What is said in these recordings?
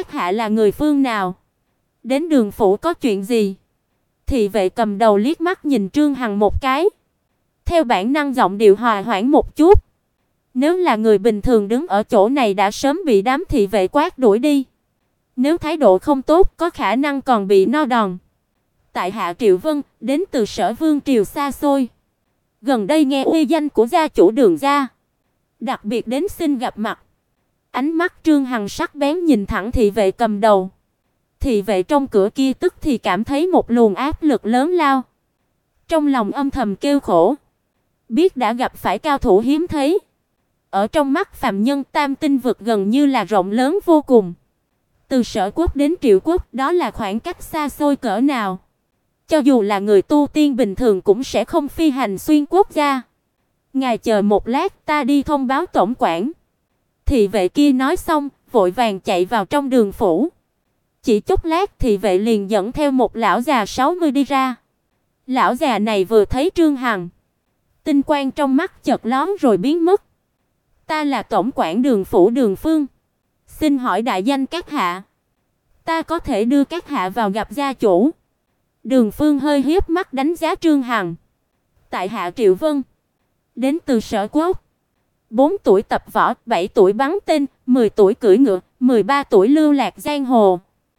các hạ là người phương nào? Đến Đường phủ có chuyện gì? Thị vệ cầm đầu liếc mắt nhìn Trương Hằng một cái, theo bản năng giọng điệu hòa hoãn một chút. Nếu là người bình thường đứng ở chỗ này đã sớm bị đám thị vệ quát đuổi đi. Nếu thái độ không tốt, có khả năng còn bị no đòn. Tại hạ Triệu Vân, đến từ Sở Vương triều xa xôi. Gần đây nghe uy danh của gia chủ Đường gia, đặc biệt đến xin gặp mặt. Ánh mắt Trương Hằng sắc bén nhìn thẳng thị vệ cầm đầu. Thị vệ trong cửa kia tức thì cảm thấy một luồng áp lực lớn lao. Trong lòng âm thầm kêu khổ. Biết đã gặp phải cao thủ hiếm thấy. Ở trong mắt phàm nhân, Tam Tinh vực gần như là rộng lớn vô cùng. Từ Sở quốc đến Triệu quốc, đó là khoảng cách xa xôi cỡ nào. Cho dù là người tu tiên bình thường cũng sẽ không phi hành xuyên quốc gia. Ngài chờ một lát, ta đi thông báo tổng quản. Thị vệ kia nói xong, vội vàng chạy vào trong Đường phủ. Chỉ chốc lát, thị vệ liền dẫn theo một lão già 60 đi ra. Lão già này vừa thấy Trương Hằng, tinh quang trong mắt chợt lóe rồi biến mất. Ta là tổng quản Đường phủ Đường Phương. Xin hỏi đại danh các hạ. Ta có thể đưa các hạ vào gặp gia chủ. Đường Phương hơi hiếp mắt đánh giá Trương Hằng. Tại hạ Triệu Vân, đến từ Sở quốc. 4 tuổi tập võ, 7 tuổi bắn tên, 10 tuổi cưỡi ngựa, 13 tuổi lưu lạc giang hồ,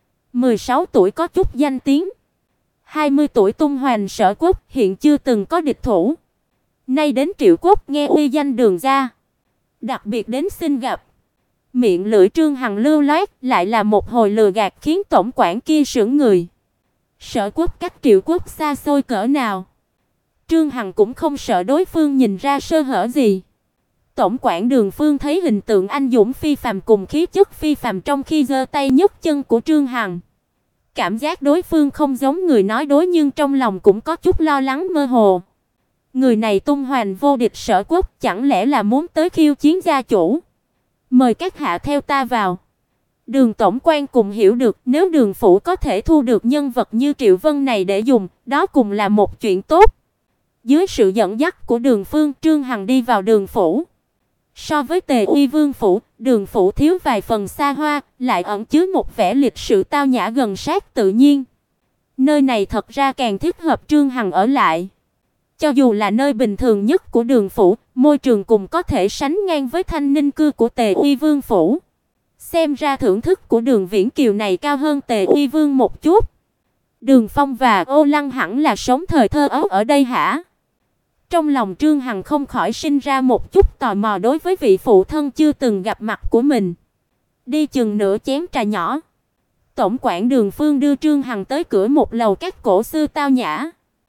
16 tuổi có chút danh tiếng, 20 tuổi tung hoành Sở quốc, hiện chưa từng có địch thủ. Nay đến Triệu quốc nghe uy danh Đường gia, đặc biệt đến xin gặp. Miệng lưỡi Trương Hằng lưu loát, lại là một hồi lừa gạt khiến tổng quản kia sững người. Sở quốc cách Triệu quốc xa xôi cỡ nào, Trương Hằng cũng không sợ đối phương nhìn ra sơ hở gì. Tổng quản Đường Phương thấy hình tượng anh dũng phi phàm cùng khí chất phi phàm trong khi giơ tay nhấc chân của Trương Hằng, cảm giác đối phương không giống người nói dối, nhưng trong lòng cũng có chút lo lắng mơ hồ. Người này tung hoành vô địch Sở quốc, chẳng lẽ là muốn tới khiêu chiến gia chủ? Mời các hạ theo ta vào. Đường tổng quan cùng hiểu được, nếu Đường phủ có thể thu được nhân vật như Triệu Vân này để dùng, đó cũng là một chuyện tốt. Dưới sự dẫn dắt của Đường Phương, Trương Hằng đi vào Đường phủ. So với Tề Uy Vương phủ, Đường phủ thiếu vài phần xa hoa, lại ẩn chứa một vẻ lịch sự tao nhã gần sát tự nhiên. Nơi này thật ra càng thích hợp Trương Hằng ở lại. Cho dù là nơi bình thường nhất của Đường phủ, môi trường cũng có thể sánh ngang với Thanh Ninh cư của Tề Uy Vương phủ. Xem ra thưởng thức của Đường Viễn Kiều này cao hơn Tề Uy Vương một chút. Đường Phong và Ô Lăng hẳn là sống thời thơ ấu ở đây hả? Trong lòng Trương Hằng không khỏi sinh ra một chút tò mò đối với vị phụ thân chưa từng gặp mặt của mình. Đi chừng nửa chén trà nhỏ, tổng quản Đường Phương đưa Trương Hằng tới cửa một lầu các cổ xưa tao nhã,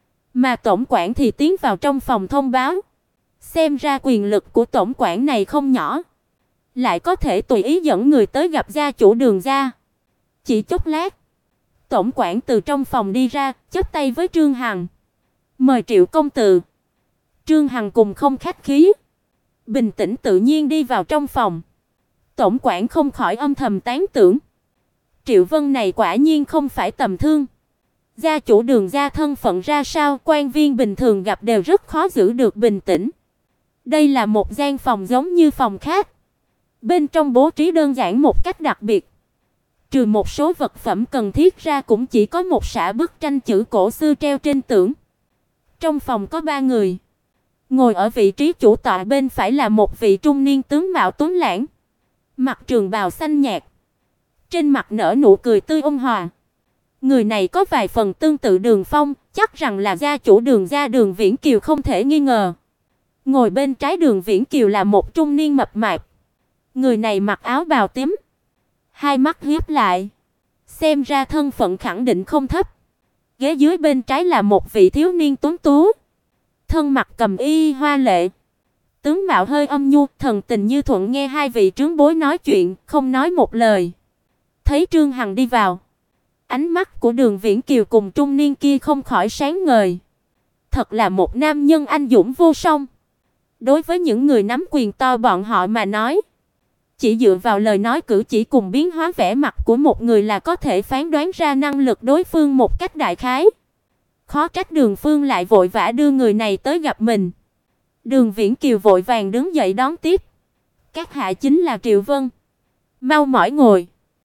mà tổng quản thì tiến vào trong phòng thông báo. Xem ra quyền lực của tổng quản này không nhỏ, lại có thể tùy ý dẫn người tới gặp gia chủ Đường gia. Chỉ chốc lát, tổng quản từ trong phòng đi ra, chắp tay với Trương Hằng. Mời Triệu công tử. Trương Hằng cùng không khách khí, bình tĩnh tự nhiên đi vào trong phòng. Tổng quản không khỏi âm thầm tán tưởng. Triệu Vân này quả nhiên không phải tầm thường. Gia chủ Đường gia thân phận ra sao, quan viên bình thường gặp đều rất khó giữ được bình tĩnh. Đây là một gian phòng giống như phòng khác. Bên trong bố trí đơn giản một cách đặc biệt. Trừ một số vật phẩm cần thiết ra cũng chỉ có một sả bức tranh chữ cổ xưa treo trên tường. Trong phòng có 3 người. Ngồi ở vị trí chủ tọa bên phải là một vị trung niên tướng mạo tuấn lãng, mặc trường bào xanh nhạt, trên mặt nở nụ cười tươi ôn hòa. Người này có vài phần tương tự Đường Phong, chắc rằng là gia chủ Đường gia Đường Viễn Kiều không thể nghi ngờ. Ngồi bên trái Đường Viễn Kiều là một trung niên mập mạp. Người này mặc áo bào tím, hai mắt híp lại, xem ra thân phận khẳng định không thấp. Ghế dưới bên trái là một vị thiếu niên tuấn tú, thân mặc cầm y hoa lệ, tướng mạo hơi âm nhu, thần tình như thuận, nghe hai vị trướng bối nói chuyện, không nói một lời. Thấy Trương Hằng đi vào, ánh mắt của Đường Viễn Kiều cùng trung niên kia không khỏi sáng ngời. Thật là một nam nhân anh dũng vô song. Đối với những người nắm quyền to bọn họ mà nói, chỉ dựa vào lời nói cử chỉ cùng biến hóa vẻ mặt của một người là có thể phán đoán ra năng lực đối phương một cách đại khái. Khó trách Đường Phương lại vội vã đưa người này tới gặp mình. Đường Viễn Kiều vội vàng đứng dậy đón tiếp. Các hạ chính là Triệu Vân. Mau mỏi ngồi.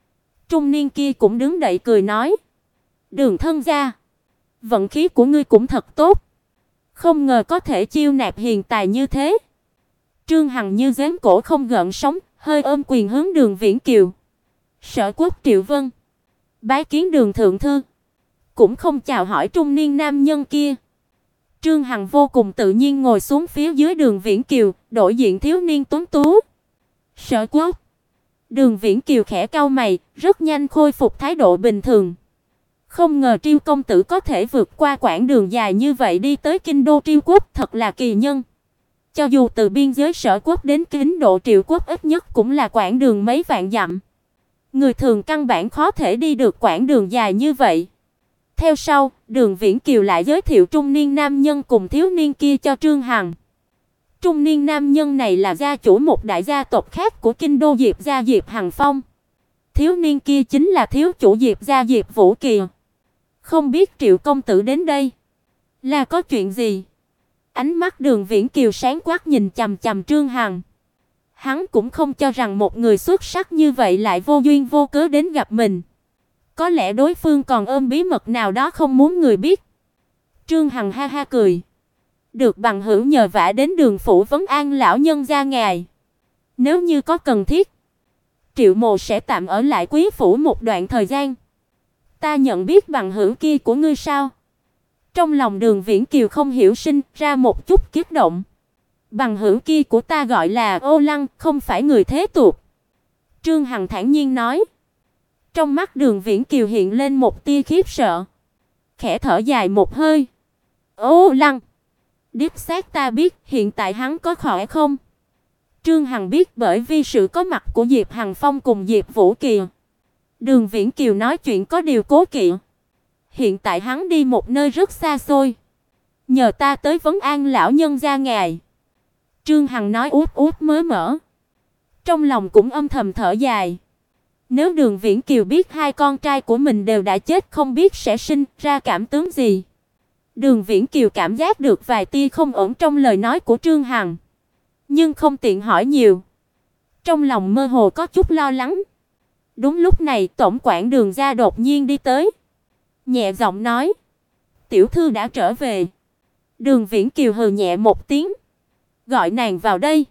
Trung niên kia cũng đứng dậy cười nói: "Đường thân gia, vận khí của ngươi cũng thật tốt, không ngờ có thể chiêu nạp hiền tài như thế." Trương Hằng như giếng cổ không gợn sóng, hơi ôm quyền hướng Đường Viễn Kiều. "Sở Quốc Triệu Vân, bái kiến Đường thượng thư." Cũng không chào hỏi trung niên nam nhân kia. Trương Hằng vô cùng tự nhiên ngồi xuống phía dưới Đường Viễn Kiều, đổi diện thiếu niên tuấn tú. "Sở Quốc." Đường Viễn Kiều khẽ cau mày, rất nhanh khôi phục thái độ bình thường. Không ngờ Triêu công tử có thể vượt qua quãng đường dài như vậy đi tới kinh đô Triêu quốc, thật là kỳ nhân. Cho dù từ biên giới Sở Quốc đến kinh đô Triệu quốc ít nhất cũng là quãng đường mấy vạn dặm. Người thường căn bản khó thể đi được quãng đường dài như vậy. Theo sau, Đường Viễn Kiều lại giới thiệu trung niên nam nhân cùng thiếu niên kia cho Trương Hằng. Trung niên nam nhân này là gia chủ một đại gia tộc khác của kinh đô Diệp gia Diệp Hằng Phong. Thiếu niên kia chính là thiếu chủ Diệp gia Diệp Vũ Kỳ. Không biết Triệu công tử đến đây là có chuyện gì? Ánh mắt Đường Viễn Kiều sáng quắc nhìn chằm chằm Trương Hằng. Hắn cũng không cho rằng một người xuất sắc như vậy lại vô duyên vô cớ đến gặp mình. Có lẽ đối phương còn ôm bí mật nào đó không muốn người biết. Trương Hằng ha ha cười. "Được bằng hữu nhờ vả đến Đường phủ vấn an lão nhân gia ngài. Nếu như có cần thiết, Triệu mộ sẽ tạm ở lại quý phủ một đoạn thời gian." "Ta nhận biết bằng hữu kia của ngươi sao?" Trong lòng Đường Viễn Kiều không hiểu sinh ra một chút kích động. "Bằng hữu kia của ta gọi là Ô Lăng, không phải người thế tục." Trương Hằng thản nhiên nói. Trong mắt Đường Viễn Kiều hiện lên một tia khiếp sợ, khẽ thở dài một hơi. "Ô Lăng, đích xác ta biết, hiện tại hắn có khỏe không?" Trương Hằng biết bởi vì sự có mặt của Diệp Hằng Phong cùng Diệp Vũ Kỳ. Đường Viễn Kiều nói chuyện có điều cố kỵ. "Hiện tại hắn đi một nơi rất xa xôi, nhờ ta tới vấn an lão nhân gia ngài." Trương Hằng nói út út mới mở. Trong lòng cũng âm thầm thở dài. Nếu Đường Viễn Kiều biết hai con trai của mình đều đã chết, không biết sẽ sinh ra cảm tướng gì. Đường Viễn Kiều cảm giác được vài tia không ổn trong lời nói của Trương Hằng, nhưng không tiện hỏi nhiều. Trong lòng mơ hồ có chút lo lắng. Đúng lúc này, tổng quản Đường gia đột nhiên đi tới, nhẹ giọng nói: "Tiểu thư đã trở về." Đường Viễn Kiều hừ nhẹ một tiếng, gọi nàng vào đây.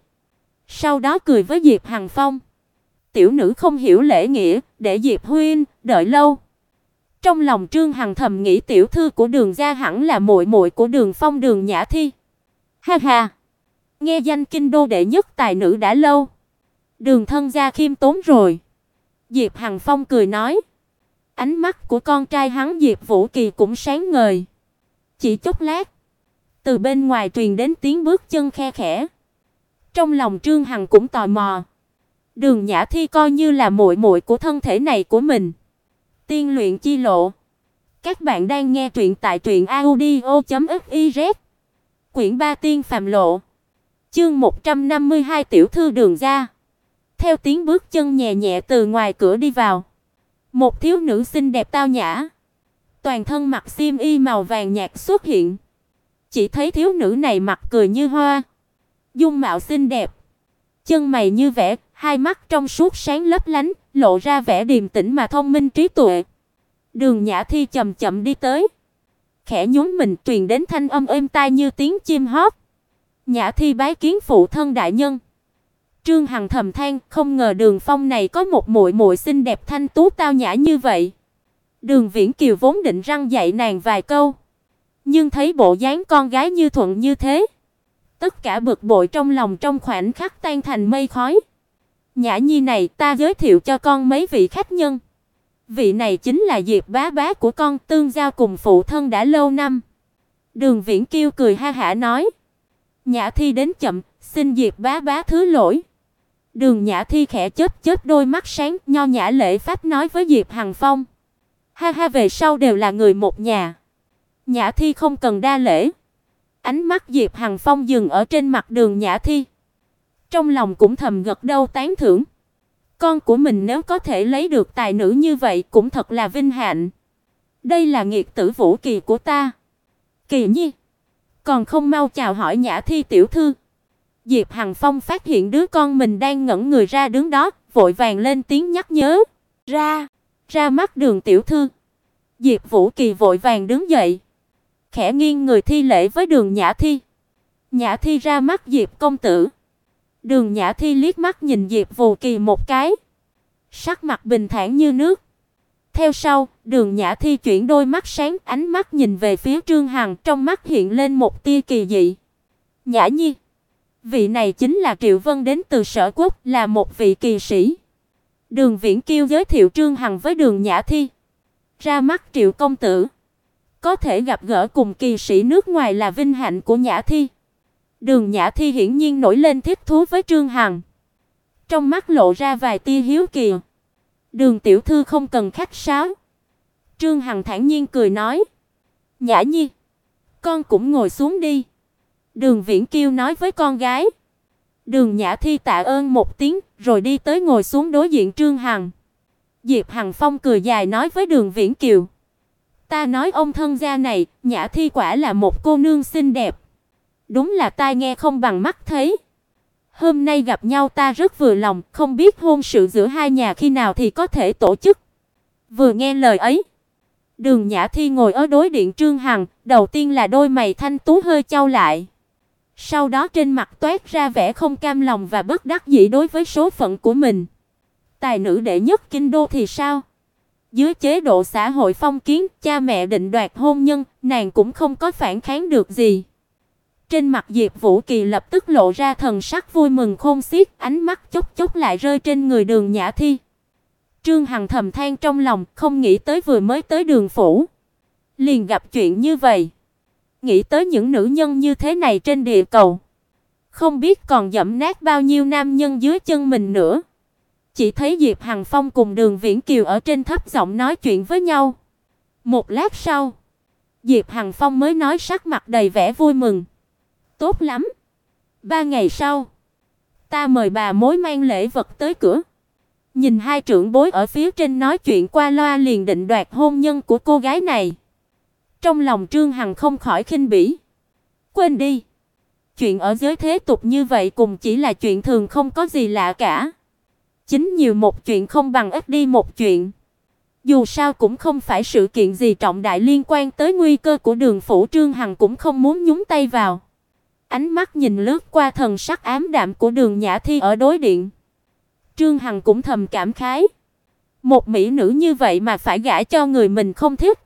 Sau đó cười với Diệp Hằng Phong: "Tiểu nữ không hiểu lễ nghĩa, để Diệp huynh đợi lâu." Trong lòng Trương Hằng thầm nghĩ tiểu thư của Đường gia hẳn là muội muội của Đường Phong Đường Nhã Thi. Ha ha, nghe danh kinh đô đệ nhất tài nữ đã lâu, Đường thân gia khiêm tốn rồi. Diệp Hằng Phong cười nói. Ánh mắt của con trai hắn Diệp Vũ Kỳ cũng sáng ngời. Chỉ chốc lát, từ bên ngoài truyền đến tiếng bước chân khe khẽ. Trong lòng Trương Hằng cũng tò mò. Đường Nhã Thi coi như là muội muội của thân thể này của mình. Tiên luyện chi lộ. Các bạn đang nghe truyện tại truyệnaudio.fiz. Quyển 3 Tiên phàm lộ. Chương 152 tiểu thư Đường gia. Theo tiếng bước chân nhẹ nhẹ từ ngoài cửa đi vào, một thiếu nữ xinh đẹp tao nhã, toàn thân mặc xiêm y màu vàng nhạt xuất hiện. Chỉ thấy thiếu nữ này mặt cười như hoa, dung mạo xinh đẹp, chân mày như vẽ, hai mắt trong suốt sáng lấp lánh, lộ ra vẻ điềm tĩnh mà thông minh trí tuệ. Đường Nhã Thi chậm chậm đi tới, khẽ nhún mình, truyền đến thanh âm êm tai như tiếng chim hót. Nhã Thi bái kiến phụ thân đại nhân. Trương Hằng thầm than, không ngờ Đường Phong này có một muội muội xinh đẹp thanh tú tao nhã như vậy. Đường Viễn Kiều vốn định răn dạy nàng vài câu, nhưng thấy bộ dáng con gái như thuận như thế, tất cả bực bội trong lòng trong khoảnh khắc tan thành mây khói. Nhã Nhi này, ta giới thiệu cho con mấy vị khách nhân. Vị này chính là Diệp bá bá của con, tương giao cùng phụ thân đã lâu năm. Đường Viễn Kiều cười ha hả nói. Nhã Thi đến chậm, xin Diệp bá bá thứ lỗi. Đường Nhã Thi khẽ chớp chớp đôi mắt sáng, nho nhã lễ phép nói với Diệp Hằng Phong. Ha ha, về sau đều là người một nhà. Nhã Thi không cần đa lễ. Ánh mắt Diệp Hằng Phong dừng ở trên mặt Đường Nhã Thi. Trong lòng cũng thầm gật đầu tán thưởng. Con của mình nếu có thể lấy được tài nữ như vậy cũng thật là vinh hạnh. Đây là nghiệt tử Vũ Kỳ của ta. Kỳ Nhi, còn không mau chào hỏi Nhã Thi tiểu thư. Diệp Hằng Phong phát hiện đứa con mình đang ngẩn người ra đứng đó, vội vàng lên tiếng nhắc nhớ. Ra, Ra mắt Đường tiểu thư. Diệp Vũ Kỳ vội vàng đứng dậy, khẽ nghiêng người thi lễ với Đường Nhã Thi. Nhã Thi ra mắt Diệp công tử. Đường Nhã Thi liếc mắt nhìn Diệp Vũ Kỳ một cái, sắc mặt bình thản như nước. Theo sau, Đường Nhã Thi chuyển đôi mắt sáng, ánh mắt nhìn về phía Trương Hằng, trong mắt hiện lên một tia kỳ dị. Nhã Nhi, vị này chính là Triệu Vân đến từ Sở Quốc, là một vị kỳ sĩ. Đường Viễn Kiêu giới thiệu Trương Hằng với Đường Nhã Thi. Ra mắt Triệu công tử, có thể gặp gỡ cùng kỳ sĩ nước ngoài là vinh hạnh của Nhã Thi. Đường Nhã Thi hiển nhiên nổi lên thích thú với Trương Hằng, trong mắt lộ ra vài tia hiếu kỳ. Đường tiểu thư không cần khách sáo. Trương Hằng thản nhiên cười nói. Nhã Nhi, con cũng ngồi xuống đi. Đường Viễn Kiêu nói với con gái. Đường Nhã Thi tạ ơn một tiếng, rồi đi tới ngồi xuống đối diện Trương Hằng. Diệp Hằng Phong cười dài nói với Đường Viễn Kiều. Ta nói ông thân gia này, Nhã Thi quả là một cô nương xinh đẹp. Đúng là tai nghe không bằng mắt thấy. Hôm nay gặp nhau ta rất vừa lòng, không biết hôn sự giữa hai nhà khi nào thì có thể tổ chức. Vừa nghe lời ấy, Đường Nhã Thi ngồi ở đối diện Trương Hằng, đầu tiên là đôi mày thanh tú hơi chau lại. Sau đó trên mặt toát ra vẻ không cam lòng và bất đắc dĩ đối với số phận của mình. Tài nữ đệ nhất kinh đô thì sao? Dưới chế độ xã hội phong kiến, cha mẹ định đoạt hôn nhân, nàng cũng không có phản kháng được gì. Trên mặt Diệp Vũ Kỳ lập tức lộ ra thần sắc vui mừng khôn xiết, ánh mắt chốc chốc lại rơi trên người Đường Nhã Thi. Trương Hằng thầm than trong lòng, không nghĩ tới vừa mới tới Đường phủ, liền gặp chuyện như vậy. Nghĩ tới những nữ nhân như thế này trên địa cầu, không biết còn dẫm nát bao nhiêu nam nhân dưới chân mình nữa. Chỉ thấy Diệp Hằng Phong cùng Đường Viễn Kiều ở trên thấp giọng nói chuyện với nhau. Một lát sau, Diệp Hằng Phong mới nói sắc mặt đầy vẻ vui mừng. Tốt lắm. 3 ngày sau, ta mời bà mối mang lễ vật tới cửa. Nhìn hai trưởng bối ở phía trên nói chuyện qua loa liền định đoạt hôn nhân của cô gái này. Trong lòng Trương Hằng không khỏi khinh bỉ. Quên đi. Chuyện ở giới thế tục như vậy cùng chỉ là chuyện thường không có gì lạ cả. Chính nhiều một chuyện không bằng ít đi một chuyện. Dù sao cũng không phải sự kiện gì trọng đại liên quan tới nguy cơ của Đường phủ, Trương Hằng cũng không muốn nhúng tay vào. Ánh mắt nhìn lướt qua thần sắc ám đạm của Đường Nhã Thi ở đối diện. Trương Hằng cũng thầm cảm khái. Một mỹ nữ như vậy mà phải gả cho người mình không thích.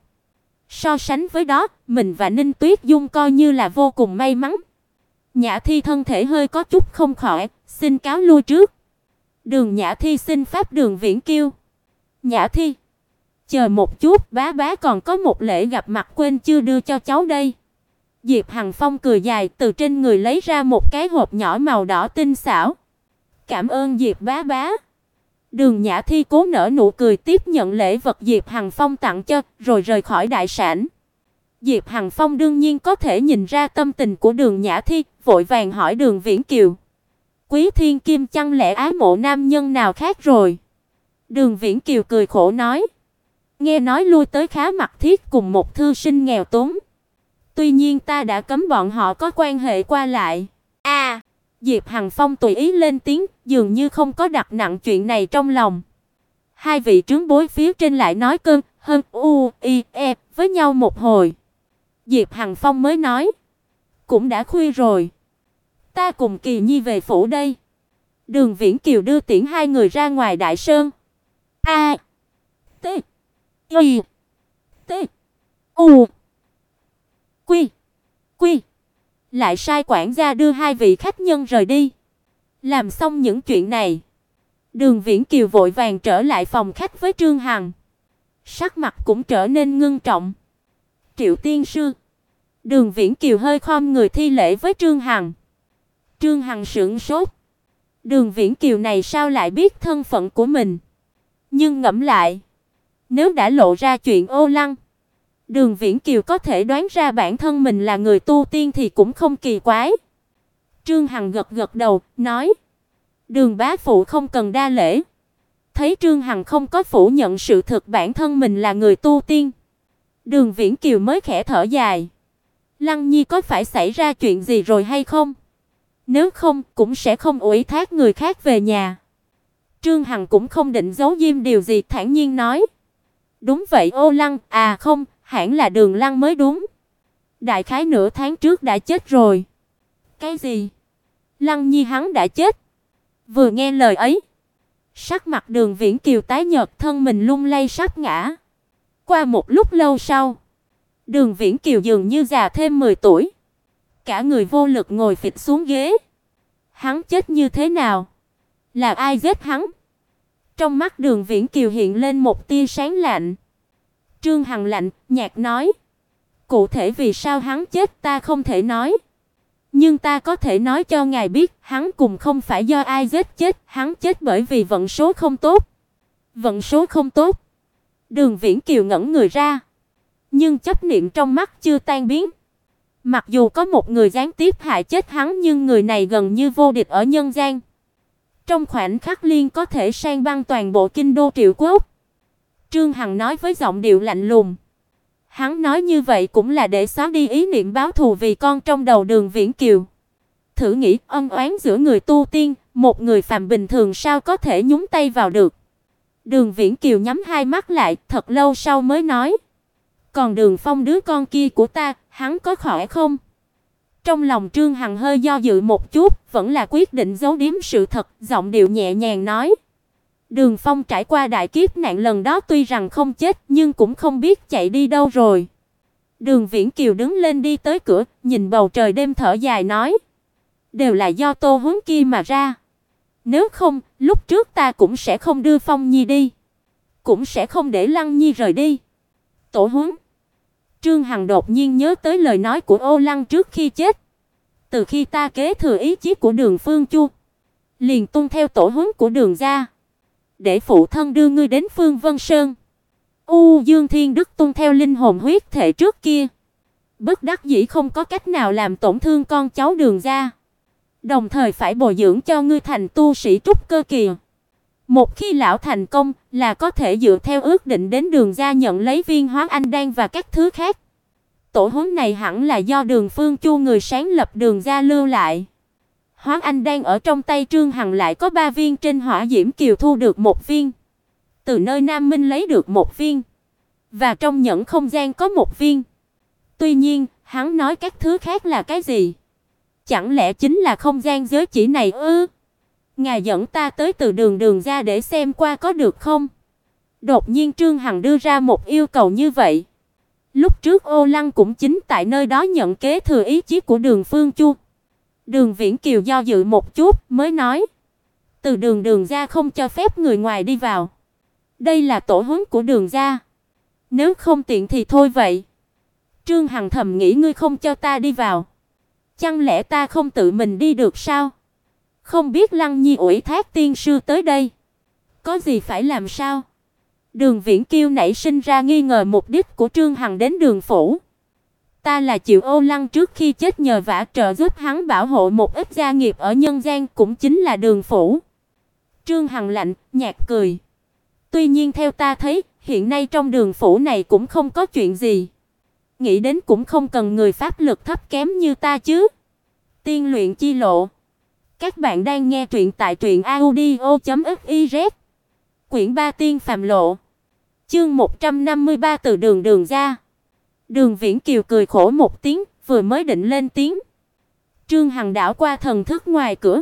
So sánh với đó, mình và Ninh Tuyết Dung coi như là vô cùng may mắn. Nhã Thi thân thể hơi có chút không khỏe, xin cáo lui trước. Đường Nhã Thi xin phép Đường Viễn Kiêu. Nhã Thi, chờ một chút, bá bá còn có một lễ gặp mặt quên chưa đưa cho cháu đây. Diệp Hằng Phong cười dài, từ trên người lấy ra một cái hộp nhỏ màu đỏ tinh xảo. Cảm ơn Diệp bá bá. Đường Nhã Thi cố nở nụ cười tiếp nhận lễ vật Diệp Hằng Phong tặng cho, rồi rời khỏi đại sảnh. Diệp Hằng Phong đương nhiên có thể nhìn ra tâm tình của Đường Nhã Thi, vội vàng hỏi Đường Viễn Kiều. Quý thiên kim chẳng lẽ ái mộ nam nhân nào khác rồi? Đường Viễn Kiều cười khổ nói. Nghe nói lui tới khá mặt thiết cùng một thư sinh nghèo túng. Tuy nhiên ta đã cấm bọn họ có quan hệ qua lại. Diệp Hằng Phong tùy ý lên tiếng, dường như không có đặt nặng chuyện này trong lòng. Hai vị trướng bối phía trên lại nói cơn hơn u i e với nhau một hồi. Diệp Hằng Phong mới nói, cũng đã khuya rồi, ta cùng Kỳ Nhi về phủ đây. Đường Viễn Kiều đưa tiễn hai người ra ngoài đại sơn. A T I T U Quy Quy lại sai quản gia đưa hai vị khách nhân rời đi. Làm xong những chuyện này, Đường Viễn Kiều vội vàng trở lại phòng khách với Trương Hằng. Sắc mặt cũng trở nên ngưng trọng. Triệu tiên sư. Đường Viễn Kiều hơi khom người thi lễ với Trương Hằng. Trương Hằng sững sốt. Đường Viễn Kiều này sao lại biết thân phận của mình? Nhưng ngẫm lại, nếu đã lộ ra chuyện ô lăng, Đường Viễn Kiều có thể đoán ra bản thân mình là người tu tiên thì cũng không kỳ quái. Trương Hằng gật gật đầu, nói: "Đường bá phụ không cần đa lễ." Thấy Trương Hằng không có phủ nhận sự thực bản thân mình là người tu tiên, Đường Viễn Kiều mới khẽ thở dài. Lăng Nhi có phải xảy ra chuyện gì rồi hay không? Nếu không, cũng sẽ không ủy thác người khác về nhà. Trương Hằng cũng không định giấu giếm điều gì, thản nhiên nói: Đúng vậy Ô Lăng, à không, hẳn là Đường Lăng mới đúng. Đại khái nửa tháng trước đã chết rồi. Cái gì? Lăng Nhi hắn đã chết? Vừa nghe lời ấy, sắc mặt Đường Viễn Kiều tái nhợt, thân mình lung lay sắp ngã. Qua một lúc lâu sau, Đường Viễn Kiều dường như già thêm 10 tuổi, cả người vô lực ngồi phịch xuống ghế. Hắn chết như thế nào? Là ai giết hắn? Trong mắt Đường Viễn Kiều hiện lên một tia sáng lạnh. Trương Hằng lạnh nhạt nói: "Cụ thể vì sao hắn chết ta không thể nói, nhưng ta có thể nói cho ngài biết, hắn cùng không phải do ai giết chết, hắn chết bởi vì vận số không tốt." Vận số không tốt? Đường Viễn Kiều ngẩn người ra, nhưng chấp niệm trong mắt chưa tan biến. Mặc dù có một người gián tiếp hại chết hắn, nhưng người này gần như vô địch ở nhân gian. Trong khoảnh khắc liền có thể san băng toàn bộ kinh đô Triệu Quốc. Trương Hằng nói với giọng điệu lạnh lùng. Hắn nói như vậy cũng là để xóa đi ý niệm báo thù vì con trong đầu Đường Viễn Kiều. Thử nghĩ, ân oán giữa người tu tiên, một người phàm bình thường sao có thể nhúng tay vào được. Đường Viễn Kiều nhắm hai mắt lại, thật lâu sau mới nói: "Còn Đường Phong đứa con kia của ta, hắn có khỏe không?" Trong lòng Trương Hằng hơi do dự một chút, vẫn là quyết định giấu giếm sự thật, giọng điệu nhẹ nhàng nói: "Đường Phong trải qua đại kiếp nạn lần đó tuy rằng không chết, nhưng cũng không biết chạy đi đâu rồi." Đường Viễn Kiều đứng lên đi tới cửa, nhìn bầu trời đêm thở dài nói: "Đều là do Tô Huống kia mà ra. Nếu không, lúc trước ta cũng sẽ không đưa Phong Nhi đi, cũng sẽ không để Lăng Nhi rời đi." Tổ Huống. Trương Hằng đột nhiên nhớ tới lời nói của Ô Lăng trước khi chết. Từ khi ta kế thừa ý chí của Đường Phương Chu, liền tuân theo tổ huống của Đường gia, để phụ thân đưa ngươi đến Phương Vân Sơn. Dương Thiên Đức tuân theo linh hồn huyết thể trước kia, bất đắc dĩ không có cách nào làm tổn thương con cháu Đường gia, đồng thời phải bồi dưỡng cho ngươi thành tu sĩ trúc cơ kỳ. Một khi lão thành công, là có thể dựa theo ước định đến Đường gia nhận lấy viên Hóa Anh đan và các thứ khác. Tổ huống này hẳn là do Đường Phương Chu người sáng lập Đường gia lưu lại. Hóa Anh đan ở trong tay Trương Hằng lại có 3 viên, trên Hỏa Diễm Kiều thu được 1 viên, từ nơi Nam Minh lấy được 1 viên, và trong nhẫn không gian có 1 viên. Tuy nhiên, hắn nói các thứ khác là cái gì? Chẳng lẽ chính là không gian giới chỉ này ư? Ngài dẫn ta tới từ Đường gia để xem qua có được không? Đột nhiên Trương Hằng đưa ra một yêu cầu như vậy. Lúc trước Ô Lăng cũng chính tại nơi đó nhận kế thừa ý chí của Đường Phương Chu. Đường Viễn Kiều do dự một chút mới nói: "Từ Đường gia không cho phép người ngoài đi vào. Đây là tổ huống của Đường gia. Nếu không tiện thì thôi vậy." Trương Hằng thầm nghĩ, ngươi không cho ta đi vào, chẳng lẽ ta không tự mình đi được sao? Không biết Lăng Nhi ủy thác tiên sư tới đây, có gì phải làm sao? Đường Viễn Kiều nảy sinh ra nghi ngờ mục đích của Trương Hằng đến Đường phủ. Ta là chịu Ô Lăng trước khi chết nhờ vả trợ giúp hắn bảo hộ một ít gia nghiệp ở nhân gian, cũng chính là Đường phủ. Trương Hằng lạnh nhạt cười. Tuy nhiên theo ta thấy, hiện nay trong Đường phủ này cũng không có chuyện gì. Nghĩ đến cũng không cần người pháp lực thấp kém như ta chứ. Tiên luyện chi lộ. Các bạn đang nghe truyện tại truyệnaudio.fiz. Quyển 3 Tiên phàm lộ. Chương 153 từ Đường gia. Đường Viễn Kiều cười khổ một tiếng, vừa mới định lên tiếng. Trương Hằng đảo qua thần thức ngoài cửa,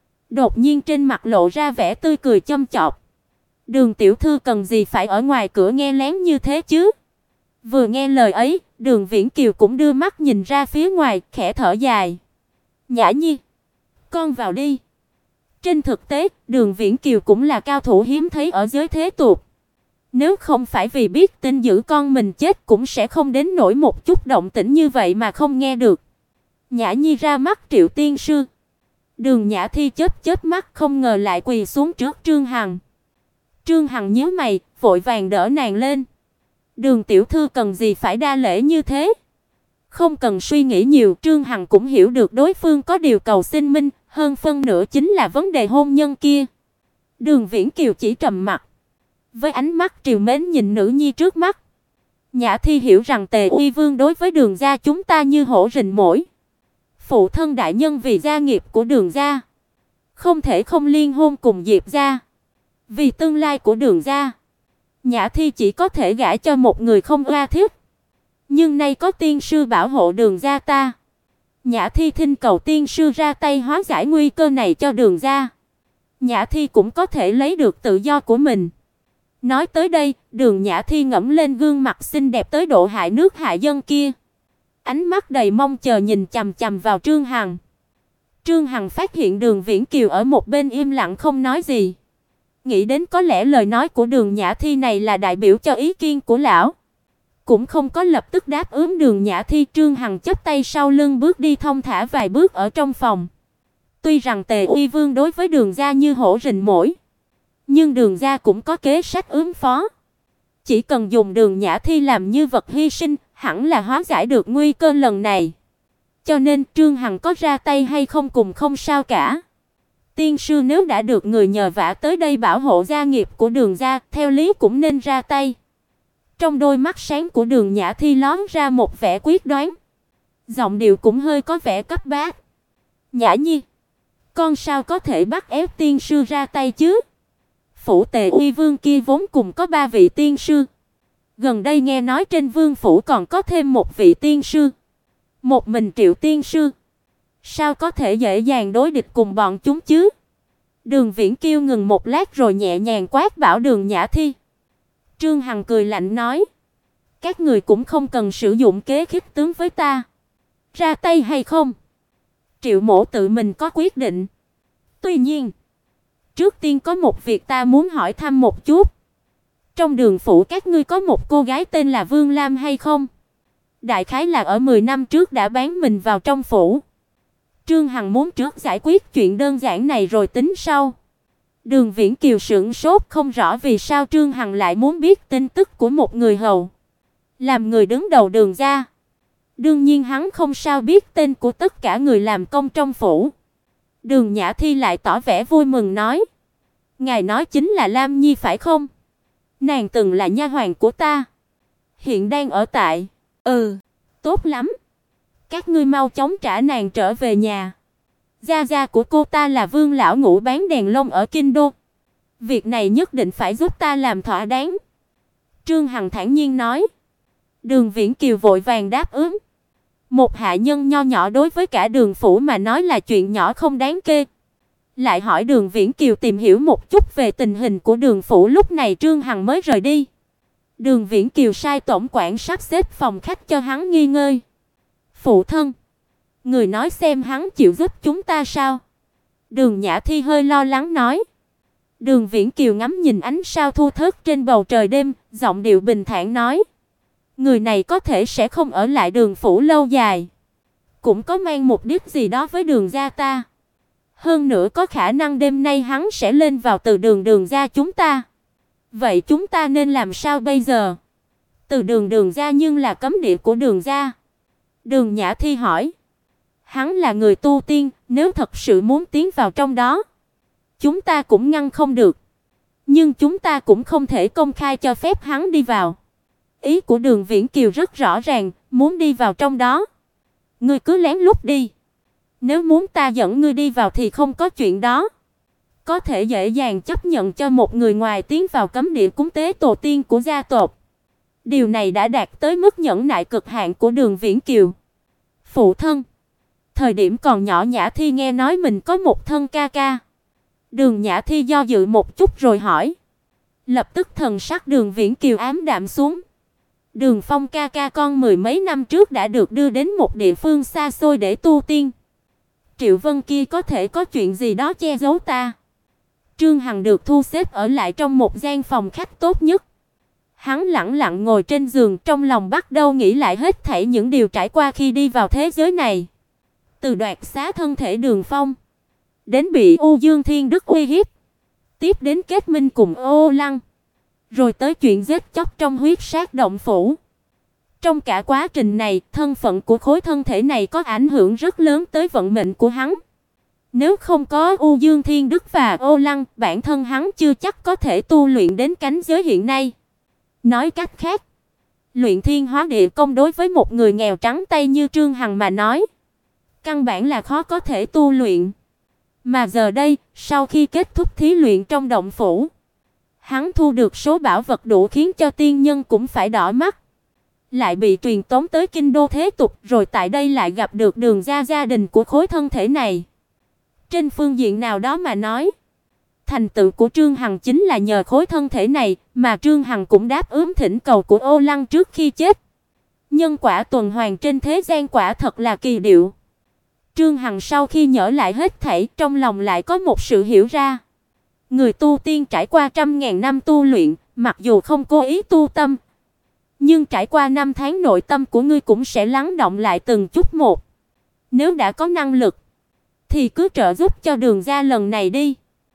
đột nhiên trên mặt lộ ra vẻ tươi cười châm chọc. Đường tiểu thư cần gì phải ở ngoài cửa nghe lén như thế chứ? Vừa nghe lời ấy, Đường Viễn Kiều cũng đưa mắt nhìn ra phía ngoài, khẽ thở dài. Nhã Nhi, con vào đi. Trên thực tế, Đường Viễn Kiều cũng là cao thủ hiếm thấy ở giới thế tục. Nếu không phải vì biết tin giữ con mình chết, cũng sẽ không đến nỗi một chút động tĩnh như vậy mà không nghe được. Nhã Nhi ra mắt Triệu tiên sư. Đường Nhã Thi chớp chớp mắt, không ngờ lại quỳ xuống trước Trương Hằng. Trương Hằng nhíu mày, vội vàng đỡ nàng lên. Đường tiểu thư cần gì phải đa lễ như thế? Không cần suy nghĩ nhiều, Trương Hằng cũng hiểu được đối phương có điều cầu xin minh, hơn phân nửa chính là vấn đề hôn nhân kia. Đường Viễn Kiều chỉ trầm mặt, với ánh mắt trìu mến nhìn nữ nhi trước mắt. Nhã Thi hiểu rằng Tề Uy Vương đối với Đường gia chúng ta như hổ rình mồi. Phụ thân đại nhân vì gia nghiệp của Đường gia, không thể không liên hôn cùng Diệp gia. Vì tương lai của Đường gia, Nhã Thi chỉ có thể gả cho một người không oa thích. Nhưng nay có tiên sư bảo hộ Đường gia ta, Nhã Thi thỉnh cầu tiên sư ra tay hóa giải nguy cơ này cho Đường gia. Nhã Thi cũng có thể lấy được tự do của mình. Nói tới đây, Đường Nhã Thi ngẩng lên gương mặt xinh đẹp tới độ hại nước hại dân kia, ánh mắt đầy mong chờ nhìn chằm chằm vào Trương Hằng. Trương Hằng phát hiện Đường Viễn Kiều ở một bên im lặng không nói gì, nghĩ đến có lẽ lời nói của Đường Nhã Thi này là đại biểu cho ý kiến của lão, cũng không có lập tức đáp ứng Đường Nhã Thi. Trương Hằng chắp tay sau lưng bước đi thong thả vài bước ở trong phòng. Tuy rằng Tề Uy Vương đối với Đường gia như hổ rình mồi, nhưng Đường gia cũng có kế sách ứng phó. Chỉ cần dùng Đường Nhã Thi làm như vật hy sinh, hẳn là hóa giải được nguy cơ lần này. Cho nên Trương Hằng có ra tay hay không cùng không sao cả. Tiên sư nếu đã được người nhờ vả tới đây bảo hộ gia nghiệp của Đường gia, theo lý cũng nên ra tay. Trong đôi mắt sáng của Đường Nhã Thi lóe ra một vẻ quyết đoán, giọng điệu cũng hơi có vẻ cấp bách. "Nhã Nhi, con sao có thể bắt ép tiên sư ra tay chứ? Phủ Tề Uy Vương kia vốn cùng có 3 vị tiên sư. Gần đây nghe nói trên vương phủ còn có thêm một vị tiên sư. Một mình Triệu tiên sư, sao có thể dễ dàng đối địch cùng bọn chúng chứ?" Đường Viễn Kiêu ngừng một lát rồi nhẹ nhàng quát bảo Đường Nhã Thi. Trương Hằng cười lạnh nói: "Các người cũng không cần sử dụng kế khích tướng với ta. Ra tay hay không, Triệu mỗ tự mình có quyết định. Tuy nhiên, trước tiên có một việc ta muốn hỏi thăm một chút. Trong Đường phủ các ngươi có một cô gái tên là Vương Lam hay không? Đại khái là ở 10 năm trước đã bán mình vào trong phủ." Trương Hằng muốn trước giải quyết chuyện đơn giản này rồi tính sau. Đường Viễn Kiều sững sốt không rõ vì sao Trương Hằng lại muốn biết tin tức của một người hầu. Làm người đứng đầu Đường gia, đương nhiên hắn không sao biết tên của tất cả người làm công trong phủ. Đường Nhã Thi lại tỏ vẻ vui mừng nói: "Ngài nói chính là Lam Nhi phải không? Nàng từng là nha hoàn của ta, hiện đang ở tại..." "Ừ, tốt lắm. Các ngươi mau chóng trả nàng trở về nhà. Gia gia của cô ta là Vương lão ngũ bán đèn lông ở kinh đô. Việc này nhất định phải giúp ta làm thỏa đáng." Trương Hằng thản nhiên nói. Đường Viễn Kiều vội vàng đáp ứng. Một hạ nhân nho nhỏ đối với cả Đường phủ mà nói là chuyện nhỏ không đáng kể. Lại hỏi Đường Viễn Kiều tìm hiểu một chút về tình hình của Đường phủ, lúc này Trương Hằng mới rời đi. Đường Viễn Kiều sai tổng quản sắp xếp phòng khách cho hắn nghỉ ngơi. "Phụ thân, người nói xem hắn chịu giúp chúng ta sao?" Đường Nhã Thi hơi lo lắng nói. Đường Viễn Kiều ngắm nhìn ánh sao thu thớt trên bầu trời đêm, giọng điệu bình thản nói: "Người này có thể sẽ không ở lại Đường phủ lâu dài, cũng có mang một đích gì đó với Đường gia ta. Hơn nữa có khả năng đêm nay hắn sẽ lên vào từ đường Đường gia chúng ta. Vậy chúng ta nên làm sao bây giờ? Từ đường Đường gia nhưng là cấm địa của Đường gia." Đường Nhã Thi hỏi. "Hắn là người tu tiên, nếu thật sự muốn tiến vào trong đó, chúng ta cũng ngăn không được. Nhưng chúng ta cũng không thể công khai cho phép hắn đi vào." Ý của Đường Viễn Kiều rất rõ ràng, muốn đi vào trong đó, ngươi cứ lén lút đi. Nếu muốn ta dẫn ngươi đi vào thì không có chuyện đó. Có thể dễ dàng chấp nhận cho một người ngoài tiến vào cấm địa cúng tế tổ tiên của gia tộc. Điều này đã đạt tới mức nhẫn nại cực hạn của Đường Viễn Kiều. "Phụ thân, thời điểm còn nhỏ Nhã Thi nghe nói mình có một thân ca ca." Đường Nhã Thi do dự một chút rồi hỏi. Lập tức thần sắc Đường Viễn Kiều ám đạm xuống. Đường Phong ca ca con mười mấy năm trước đã được đưa đến một địa phương xa xôi để tu tiên. Triệu Vân kia có thể có chuyện gì đó che giấu ta. Trương Hằng được thu xếp ở lại trong một gian phòng khách tốt nhất. Hắn lẳng lặng ngồi trên giường, trong lòng bắt đầu nghĩ lại hết thảy những điều trải qua khi đi vào thế giới này. Từ đoạt xá thân thể Đường Phong, đến bị U Dương Thiên Đức uy hiếp, tiếp đến kết minh cùng Ô Lăng, rồi tới chuyện giết chóc trong huyết sát động phủ. Trong cả quá trình này, thân phận của khối thân thể này có ảnh hưởng rất lớn tới vận mệnh của hắn. Nếu không có U Dương Thiên Đức và Ô Lăng, bản thân hắn chưa chắc có thể tu luyện đến cảnh giới hiện nay. Nói cách khác, luyện thiên hóa địa công đối với một người nghèo trắng tay như Trương Hằng mà nói, căn bản là khó có thể tu luyện. Mà giờ đây, sau khi kết thúc thí luyện trong động phủ, Hắn thu được số bảo vật đủ khiến cho tiên nhân cũng phải đỏ mắt. Lại bị truyền tống tới kinh đô thế tục, rồi tại đây lại gặp được Đường gia gia đình của khối thân thể này. Trên phương diện nào đó mà nói, thành tựu của Trương Hằng chính là nhờ khối thân thể này, mà Trương Hằng cũng đáp ứng thỉnh cầu của Ô Lăng trước khi chết. Nhân quả tuần hoàn trên thế gian quả thật là kỳ diệu. Trương Hằng sau khi nhớ lại hết thảy, trong lòng lại có một sự hiểu ra. Người tu tiên trải qua trăm ngàn năm tu luyện, mặc dù không cố ý tu tâm, nhưng trải qua năm tháng nội tâm của ngươi cũng sẽ lắng động lại từng chút một. Nếu đã có năng lực, thì cứ trợ giúp cho Đường gia lần này đi.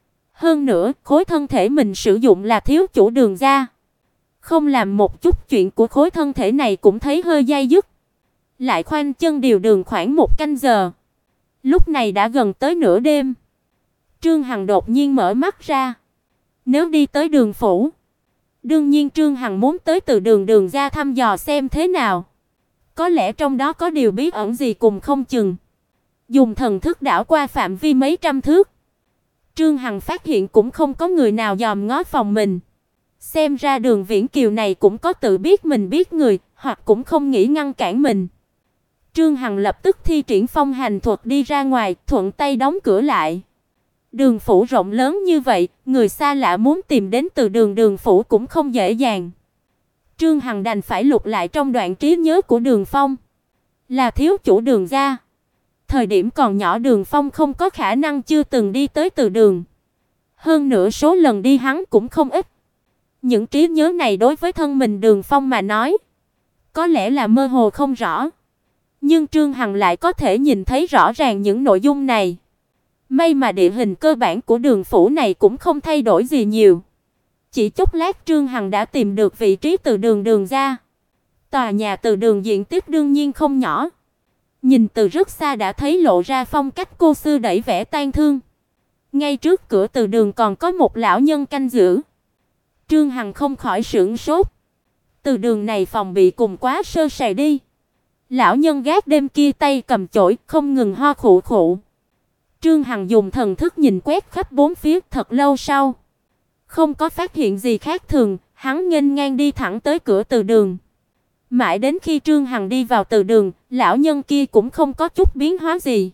Hơn nữa, khối thân thể mình sử dụng là thiếu chủ Đường gia. Không làm một chút chuyện của khối thân thể này cũng thấy hơi day dứt. Lại khoanh chân điều đường khoảng 1 canh giờ. Lúc này đã gần tới nửa đêm. Trương Hằng đột nhiên mở mắt ra. Nếu đi tới Đường phủ, đương nhiên Trương Hằng muốn tới Từ Đường gia thăm dò xem thế nào. Có lẽ trong đó có điều bí ẩn gì cùng không chừng. Dùng thần thức đảo qua phạm vi mấy trăm thước, Trương Hằng phát hiện cũng không có người nào dòm ngó phòng mình. Xem ra Đường Viễn Kiều này cũng có tự biết mình biết người, hoặc cũng không nghĩ ngăn cản mình. Trương Hằng lập tức thi triển phong hành thuật đi ra ngoài, thuận tay đóng cửa lại. Đường phủ rộng lớn như vậy, người xa lạ muốn tìm đến Từ Đường phủ cũng không dễ dàng. Trương Hằng đành phải lục lại trong đoạn trí nhớ của Đường Phong. Là thiếu chủ Đường gia. Thời điểm còn nhỏ Đường Phong không có khả năng chưa từng đi tới Từ Đường. Hơn nữa số lần đi hắn cũng không ít. Những trí nhớ này đối với thân mình Đường Phong mà nói, có lẽ là mơ hồ không rõ. Nhưng Trương Hằng lại có thể nhìn thấy rõ ràng những nội dung này. May mà địa hình cơ bản của Đường phủ này cũng không thay đổi gì nhiều. Chỉ chốc lát Trương Hằng đã tìm được vị trí Từ Đường gia. Tòa nhà Từ Đường diện tích đương nhiên không nhỏ. Nhìn từ rất xa đã thấy lộ ra phong cách cô xưa đẩy vẻ tang thương. Ngay trước cửa Từ Đường còn có một lão nhân canh giữ. Trương Hằng không khỏi sửng sốt. Từ Đường này phòng bị cùng quá sơ sài đi. Lão nhân gác đêm kia tay cầm chổi không ngừng ho khụ khụ. Trương Hằng dùng thần thức nhìn quét khắp bốn phía thật lâu sau, không có phát hiện gì khác thường, hắn nghênh ngang đi thẳng tới cửa Từ Đường. Mãi đến khi Trương Hằng đi vào Từ Đường, lão nhân kia cũng không có chút biến hóa gì.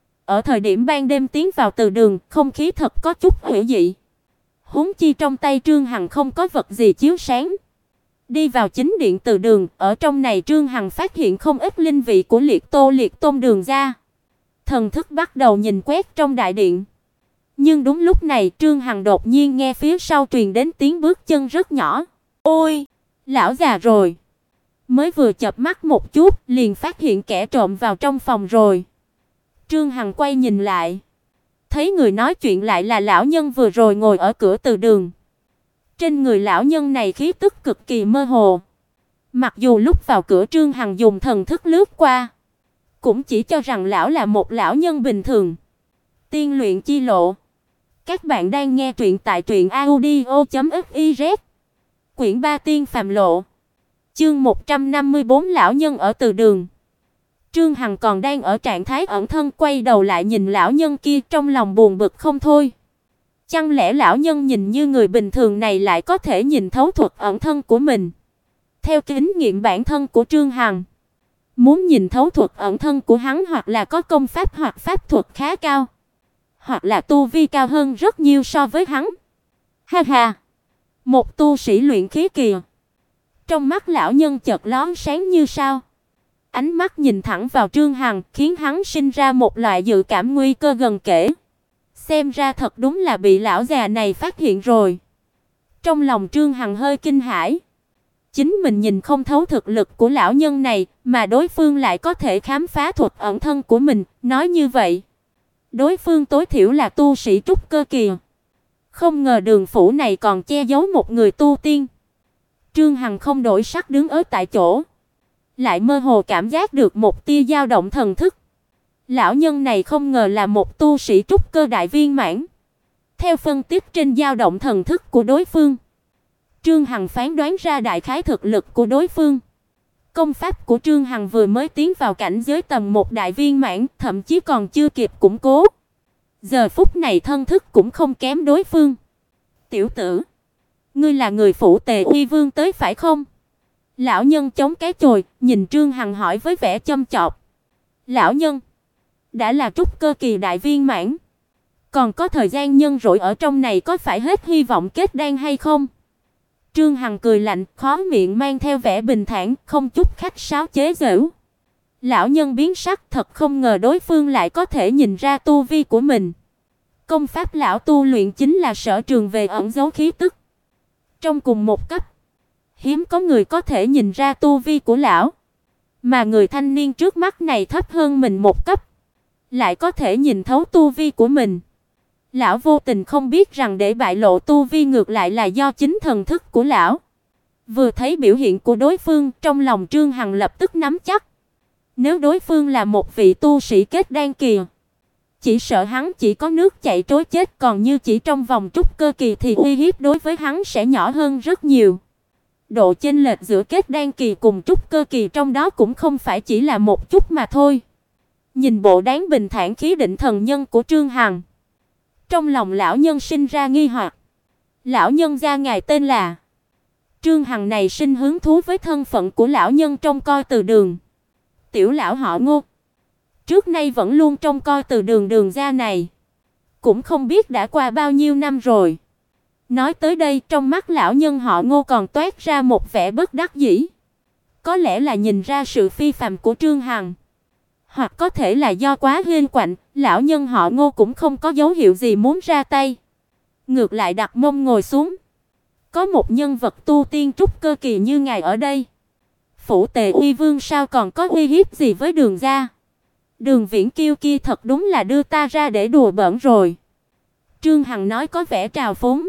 Ở thời điểm ban đêm tiến vào Từ Đường, không khí thật có chút hủy dị. Huống chi trong tay Trương Hằng không có vật gì chiếu sáng. Đi vào chính điện Từ Đường, ở trong này Trương Hằng phát hiện không ít linh vị của Liệt Tôn Đường gia. Thần thức bắt đầu nhìn quét trong đại điện. Nhưng đúng lúc này Trương Hằng đột nhiên nghe phía sau truyền đến tiếng bước chân rất nhỏ. Ôi, lão già rồi. Mới vừa chợp mắt một chút, liền phát hiện kẻ trộm vào trong phòng rồi. Trương Hằng quay nhìn lại, thấy người nói chuyện lại là lão nhân vừa rồi ngồi ở cửa Từ Đường. Trên người lão nhân này khí tức cực kỳ mơ hồ. Mặc dù lúc vào cửa Trương Hằng dùng thần thức lướt qua, cũng chỉ cho rằng lão là một lão nhân bình thường. Tiên luyện chi lộ. Các bạn đang nghe truyện tại truyệnaudio.fiz. Quyển 3 Tiên phàm lộ. Chương 154 lão nhân ở Từ Đường. Trương Hằng còn đang ở trạng thái ẩn thân, quay đầu lại nhìn lão nhân kia, trong lòng buồn bực không thôi. Chẳng lẽ lão nhân nhìn như người bình thường này lại có thể nhìn thấu thuật ẩn thân của mình? Theo kinh nghiệm bản thân của Trương Hằng, muốn nhìn thấu thuật ẩn thân của hắn hoặc là có công pháp hoặc pháp thuật khá cao, hoặc là tu vi cao hơn rất nhiều so với hắn. Ha ha, một tu sĩ luyện khí kìa. Trong mắt lão nhân chợt lóe sáng như sao. Ánh mắt nhìn thẳng vào Trương Hằng, khiến hắn sinh ra một loại dự cảm nguy cơ gần kể. Xem ra thật đúng là bị lão già này phát hiện rồi. Trong lòng Trương Hằng hơi kinh hãi. Chính mình nhìn không thấu thực lực của lão nhân này, mà đối phương lại có thể khám phá thuật ẩn thân của mình, nói như vậy, đối phương tối thiểu là tu sĩ trúc cơ kỳ. Không ngờ Đường phủ này còn che giấu một người tu tiên. Trương Hằng không đổi sắc đứng ở tại chỗ, lại mơ hồ cảm giác được một tia dao động thần thức. Lão nhân này không ngờ là một tu sĩ trúc cơ đại viên mãn. Theo phân tích trên dao động thần thức của đối phương, Trương Hằng phán đoán ra đại khái thực lực của đối phương. Công pháp của Trương Hằng vừa mới tiến vào cảnh giới tầm 1 đại viên mãn, thậm chí còn chưa kịp củng cố. Giờ phút này thân thức cũng không kém đối phương. Tiểu tử, Ngươi là người Phủ Tề Uy Vương tới phải không? Lão nhân chống cái chồi, nhìn Trương Hằng hỏi với vẻ châm chọc. Lão nhân, đã là trúc cơ kỳ đại viên mãn, còn có thời gian nhân rỗi ở trong này, có phải hết hy vọng kết đan hay không? Trương Hằng cười lạnh, khóe miệng mang theo vẻ bình thản, không chút khách sáo chế giễu. Lão nhân biến sắc, thật không ngờ đối phương lại có thể nhìn ra tu vi của mình. Công pháp lão tu luyện chính là sở trường về ẩn giấu khí tức. Trong cùng một cấp, hiếm có người có thể nhìn ra tu vi của lão, mà người thanh niên trước mắt này thấp hơn mình một cấp, lại có thể nhìn thấu tu vi của mình. Lão vô tình không biết rằng để bại lộ tu vi ngược lại là do chính thần thức của lão. Vừa thấy biểu hiện của đối phương, trong lòng Trương Hằng lập tức nắm chắc. Nếu đối phương là một vị tu sĩ kết đan kỳ, chỉ sợ hắn chỉ có nước chảy trối chết, còn như chỉ trong vòng trúc cơ kỳ thì uy hiếp đối với hắn sẽ nhỏ hơn rất nhiều. Độ chênh lệch giữa kết đan kỳ cùng trúc cơ kỳ trong đó cũng không phải chỉ là một chút mà thôi. Nhìn bộ dáng bình thản khí định thần nhân của Trương Hằng, trong lòng lão nhân sinh ra nghi hoặc. Lão nhân gia ngài tên là? Trương Hằng này sinh hứng thú với thân phận của lão nhân trông coi Từ Đường. Tiểu lão họ Ngô, trước nay vẫn luôn trông coi Từ Đường đường gia này, cũng không biết đã qua bao nhiêu năm rồi. Nói tới đây, trong mắt lão nhân họ Ngô còn toát ra một vẻ bất đắc dĩ. Có lẽ là nhìn ra sự phi phàm của Trương Hằng, hoặc có thể là do quá hên quạnh, lão nhân họ Ngô cũng không có dấu hiệu gì muốn ra tay, ngược lại đặt mông ngồi xuống. Có một nhân vật tu tiên trúc cơ kỳ như ngài ở đây, Phủ Tề Uy Vương sao còn có uy hiếp gì với Đường gia? Đường Viễn Kiêu kia thật đúng là đưa ta ra để đùa bỡn rồi. Trương Hằng nói có vẻ trào phúng.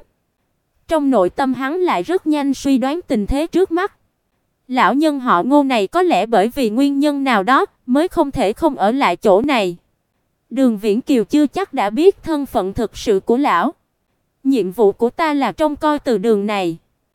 Trong nội tâm hắn lại rất nhanh suy đoán tình thế trước mắt. Lão nhân họ Ngô này có lẽ bởi vì nguyên nhân nào đó mới không thể không ở lại chỗ này. Đường Viễn Kiều chưa chắc đã biết thân phận thực sự của lão. Nhiệm vụ của ta là trông coi Từ Đường này.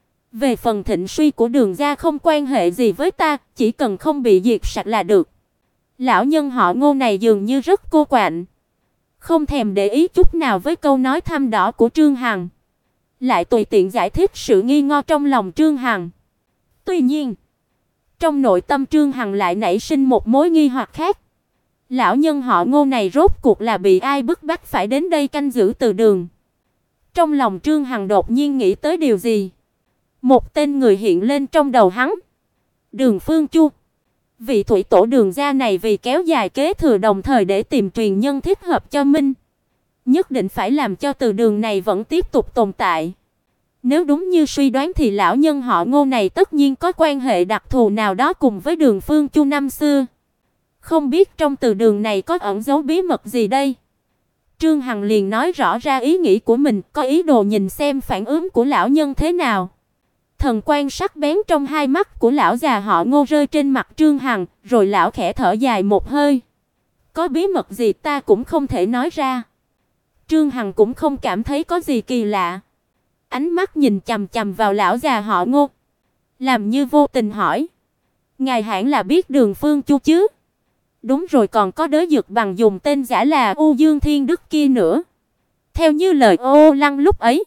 Về phần thịnh suy của Đường gia không quan hệ gì với ta, chỉ cần không bị diệt sạch là được. Lão nhân họ Ngô này dường như rất cô quạnh, không thèm để ý chút nào với câu nói thăm dò của Trương Hằng, lại tùy tiện giải thích sự nghi ngờ trong lòng Trương Hằng. Tuy nhiên, trong nội tâm Trương Hằng lại nảy sinh một mối nghi hoặc khác. Lão nhân họ Ngô này rốt cuộc là bị ai bức bách phải đến đây canh giữ Từ Đường? Trong lòng Trương Hằng đột nhiên nghĩ tới điều gì. Một tên người hiện lên trong đầu hắn. Đường Phương Chu. Vị thủy tổ Đường gia này vì kéo dài kế thừa đồng thời để tìm truyền nhân thích hợp cho Minh, nhất định phải làm cho Từ Đường này vẫn tiếp tục tồn tại. Nếu đúng như suy đoán thì lão nhân họ Ngô này tất nhiên có quan hệ đặc thù nào đó cùng với Đường Phương Chu năm xưa. Không biết trong Từ Đường này có ẩn giấu bí mật gì đây? Trương Hằng liền nói rõ ra ý nghĩ của mình, có ý đồ nhìn xem phản ứng của lão nhân thế nào. Thần quan sắc bén trong hai mắt của lão già họ Ngô rơi trên mặt Trương Hằng, rồi lão khẽ thở dài một hơi. Có bí mật gì ta cũng không thể nói ra. Trương Hằng cũng không cảm thấy có gì kỳ lạ. Ánh mắt nhìn chằm chằm vào lão già họ Ngô, làm như vô tình hỏi. Ngài hẳn là biết Đường Phương Chu chứ? Đúng rồi, còn có Đới Dược Bằng dùng tên giả là U Dương Thiên Đức kia nữa. Theo như lời Ô Lăng lúc ấy,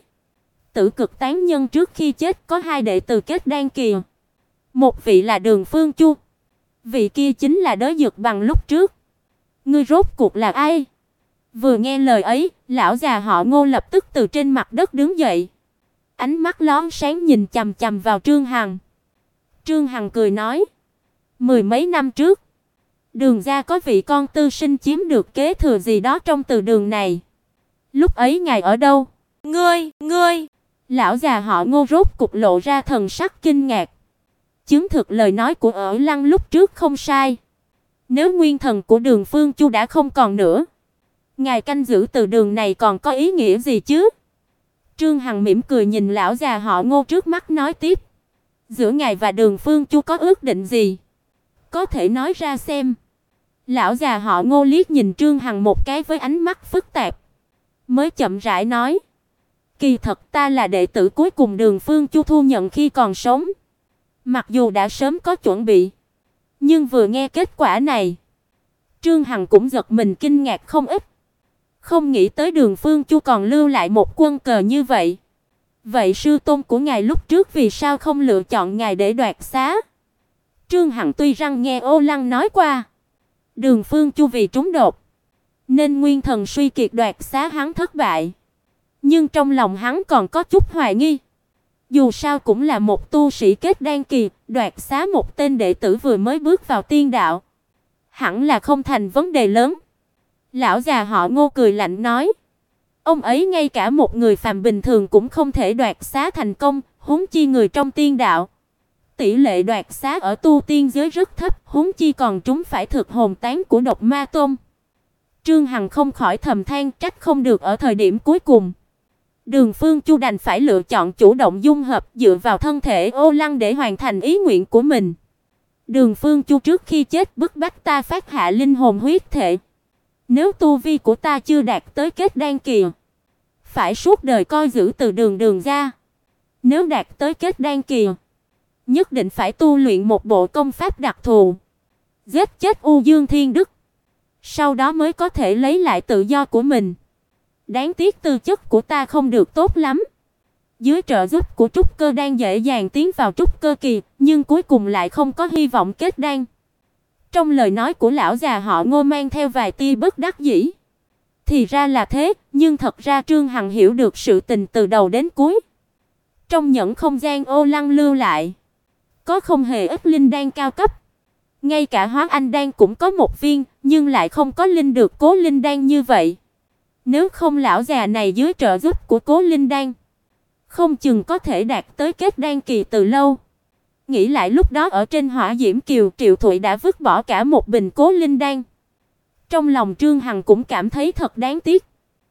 Tử Cực tán nhân trước khi chết có hai đệ tử kết đan kỳ. Một vị là Đường Phương Chu, vị kia chính là Đới Dược Bằng lúc trước. Ngươi rốt cuộc là ai? Vừa nghe lời ấy, lão già họ Ngô lập tức từ trên mặt đất đứng dậy, ánh mắt lóe sáng nhìn chằm chằm vào Trương Hằng. Trương Hằng cười nói, mười mấy năm trước, Đường gia có vị con tư sinh chiếm được kế thừa gì đó trong Từ Đường này. Lúc ấy ngài ở đâu? Ngươi! Lão già họ Ngô rốt cục lộ ra thần sắc kinh ngạc. Chứng thực lời nói của Ở Lăng lúc trước không sai. Nếu nguyên thần của Đường Phương Chu đã không còn nữa, ngài canh giữ Từ Đường này còn có ý nghĩa gì chứ? Trương Hằng mỉm cười nhìn lão già họ Ngô trước mắt nói tiếp. Giữa ngài và Đường Phương Chu có ước định gì? Có thể nói ra xem. Lão già họ Ngô liếc nhìn Trương Hằng một cái với ánh mắt phức tạp, mới chậm rãi nói. Kỳ thật ta là đệ tử cuối cùng Đường Phương Chu thu nhận khi còn sống. Mặc dù đã sớm có chuẩn bị, nhưng vừa nghe kết quả này, Trương Hằng cũng giật mình kinh ngạc không ít. Không nghĩ tới Đường Phương Chu còn lưu lại một quân cờ như vậy. Vậy sư tôn của ngài lúc trước vì sao không lựa chọn ngài để đoạt xá? Trương Hằng tuy rằng nghe Ô Lăng nói qua, Đường Phương Chu vì trúng độc, nên nguyên thần suy kiệt đoạt xá hắn thất bại. Nhưng trong lòng hắn còn có chút hoài nghi. Dù sao cũng là một tu sĩ kết đan kỳ, đoạt xá một tên đệ tử vừa mới bước vào tiên đạo, hẳn là không thành vấn đề lớn. Lão già họ Ngô cười lạnh nói, ông ấy ngay cả một người phàm bình thường cũng không thể đoạt xá thành công, huống chi người trong tiên đạo. Tỷ lệ đoạt xá ở tu tiên giới rất thấp, huống chi còn trúng phải thực hồn tán của Độc Ma Tôn. Trương Hằng không khỏi thầm than, trách không được ở thời điểm cuối cùng Đường Phương Chu đành phải lựa chọn chủ động dung hợp dựa vào thân thể Ô Lăng để hoàn thành ý nguyện của mình. Đường Phương Chu trước khi chết bức bách ta phát hạ linh hồn huyết thể. Nếu tu vi của ta chưa đạt tới kết đan kỳ, phải suốt đời coi giữ từ Đường gia. Nếu đạt tới kết đan kỳ, nhất định phải tu luyện một bộ công pháp đặc thù, giết chết U Dương Thiên Đức, sau đó mới có thể lấy lại tự do của mình. Đáng tiếc tư chất của ta không được tốt lắm. Dưới trợ giúp của trúc cơ đan dễ dàng tiến vào trúc cơ kỳ, nhưng cuối cùng lại không có hy vọng kết đan. Trong lời nói của lão già họ Ngô mang theo vài tia bất đắc dĩ. Thì ra là thế, nhưng thật ra Trương Hằng hiểu được sự tình từ đầu đến cuối. Trong nhẫn không gian Ô Lăng lưu lại, có không hề ít linh đan cao cấp. Ngay cả Hóa Anh đan cũng có một viên, nhưng lại không có linh được Cố Linh đan như vậy. Nếu không lão già này dưới trợ giúp của Cố Linh đan, không chừng có thể đạt tới kết đan kỳ từ lâu. Nghĩ lại lúc đó ở trên Hỏa Diễm Kiều, Triệu Thụy đã vứt bỏ cả một bình Cố Linh đan. Trong lòng Trương Hằng cũng cảm thấy thật đáng tiếc.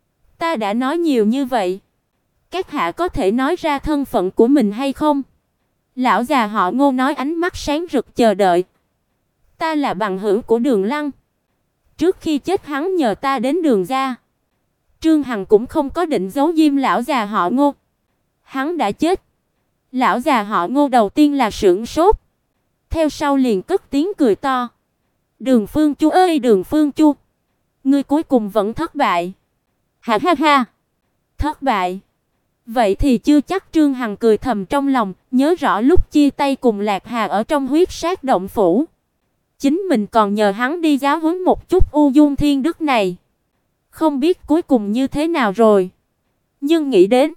Ta đã nói nhiều như vậy, các hạ có thể nói ra thân phận của mình hay không? Lão già họ Ngô nói, ánh mắt sáng rực chờ đợi. Ta là bằng hữu của Đường Lăng. Trước khi chết hắn nhờ ta đến Đường gia. Trương Hằng cũng không có định giấu diêm lão già họ Ngô. Hắn đã chết. Lão già họ Ngô đầu tiên là sửng sốt, theo sau liền cất tiếng cười to. Đường Phương Chu ơi Đường Phương Chu, ngươi cuối cùng vẫn thất bại. Ha ha ha. Thất bại? Vậy thì chưa chắc. Trương Hằng cười thầm trong lòng, nhớ rõ lúc chia tay cùng Lạc Hà ở trong huyết sát động phủ, chính mình còn nhờ hắn đi giáo huấn một chút U Dương Thiên Đức này. Không biết cuối cùng như thế nào rồi. Nhưng nghĩ đến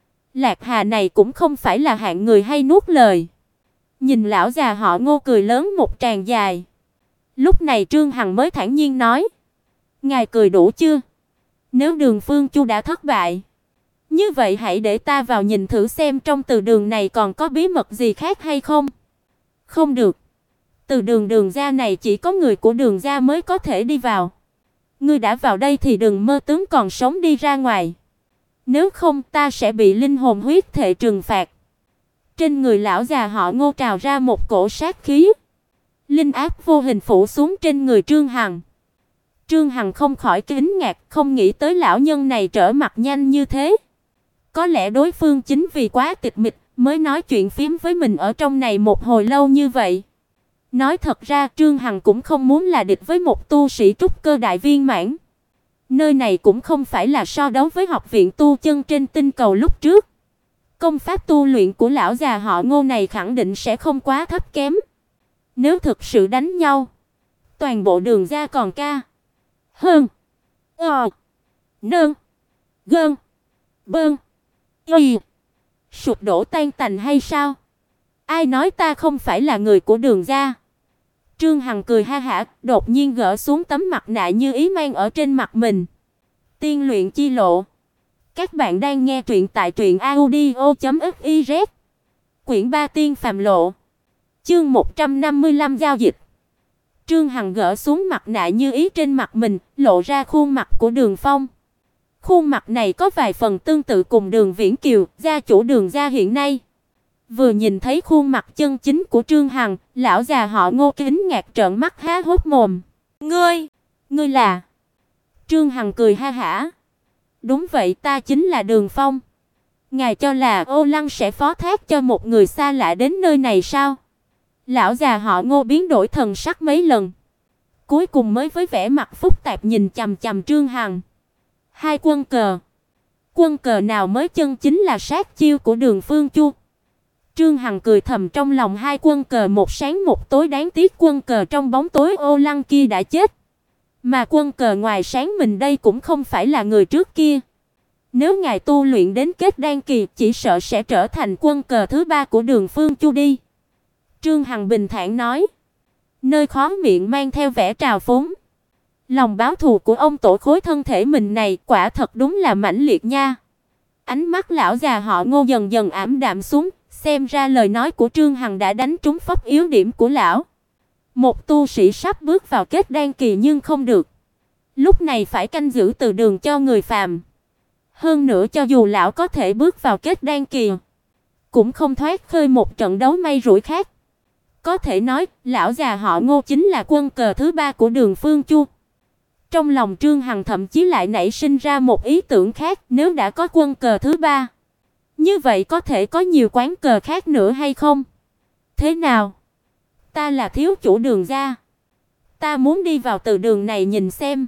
Lạc Hà này cũng không phải là hạng người hay nuốt lời. Nhìn lão già họ Ngô cười lớn một tràng dài. Lúc này Trương Hằng mới thản nhiên nói, ngài cười đủ chưa? Nếu Đường Phương Chu đã thất bại, như vậy hãy để ta vào nhìn thử xem trong từ đường này còn có bí mật gì khác hay không. Không được. Từ Đường gia này chỉ có người của Đường gia mới có thể đi vào. Ngươi đã vào đây thì đừng mơ tướng còn sống đi ra ngoài. Nếu không ta sẽ bị linh hồn huyết thể trừng phạt. Trên người lão già họ Ngô trào ra một cổ sát khí. Linh áp vô hình phủ xuống trên người Trương Hằng. Trương Hằng không khỏi kinh ngạc, không nghĩ tới lão nhân này trở mặt nhanh như thế. Có lẽ đối phương chính vì quá tịch mịch mới nói chuyện phím với mình ở trong này một hồi lâu như vậy. Nói thật ra Trương Hằng cũng không muốn là địch với một tu sĩ trúc cơ đại viên mãn. Nơi này cũng không phải là so đấu với học viện tu chân trên tinh cầu lúc trước. Công pháp tu luyện của lão già họ Ngô này khẳng định sẽ không quá thấp kém. Nếu thực sự đánh nhau, toàn bộ Đường gia còn ca hơn nơn gơn bơn y sụp đổ tan tành hay sao? Ai nói ta không phải là người của Đường gia? Trương Hằng cười ha hả, đột nhiên gỡ xuống tấm mặt nạ như ý mang ở trên mặt mình. Tiên luyện chi lộ. Các bạn đang nghe truyện tại truyệnaudio.fiz. Quyển 3 Tiên phàm lộ. Chương 155 giao dịch. Trương Hằng gỡ xuống mặt nạ như ý trên mặt mình, lộ ra khuôn mặt của Đường Phong. Khuôn mặt này có vài phần tương tự cùng Đường Viễn Kiều, gia chủ Đường gia hiện nay. Vừa nhìn thấy khuôn mặt chân chính của Trương Hằng, lão già họ Ngô kính ngạc trợn mắt há hốc mồm. Ngươi là? Trương Hằng cười ha hả. Đúng vậy, ta chính là Đường Phong. Ngài cho là Ô Lăng sẽ phó thác cho một người xa lạ đến nơi này sao? Lão già họ Ngô biến đổi thần sắc mấy lần, cuối cùng mới với vẻ mặt phức tạp nhìn chằm chằm Trương Hằng. Hai quân cờ. Quân cờ nào mới chân chính là sát chiêu của Đường Phương Chu? Trương Hằng cười thầm trong lòng, hai quân cờ một sáng một tối, đáng tiếc quân cờ trong bóng tối ô lăng kia đã chết. Mà quân cờ ngoài sáng mình đây cũng không phải là người trước kia. Nếu ngài tu luyện đến kết đan kỳ, chỉ sợ sẽ trở thành quân cờ thứ ba của Đường Phương Chu đi. Trương Hằng bình thản nói, nơi khóe miệng mang theo vẻ trào phúng. Lòng báo thù của ông tổ khối thân thể mình này quả thật đúng là mãnh liệt nha. Ánh mắt lão già họ Ngô dần dần ảm đạm xuống, xem ra lời nói của Trương Hằng đã đánh trúng phóc yếu điểm của lão. Một tu sĩ sắp bước vào kết đan kỳ nhưng không được. Lúc này phải canh giữ từ đường cho người phàm. Hơn nữa cho dù lão có thể bước vào kết đan kỳ, cũng không thoát khơi một trận đấu may rủi khác. Có thể nói, lão già họ Ngô chính là quân cờ thứ ba của Đường Phương Chu. Trong lòng Trương Hằng thậm chí lại nảy sinh ra một ý tưởng khác, nếu đã có quân cờ thứ ba, như vậy có thể có nhiều quán cờ khác nữa hay không? Thế nào? Ta là thiếu chủ Đường gia, ta muốn đi vào từ đường này nhìn xem.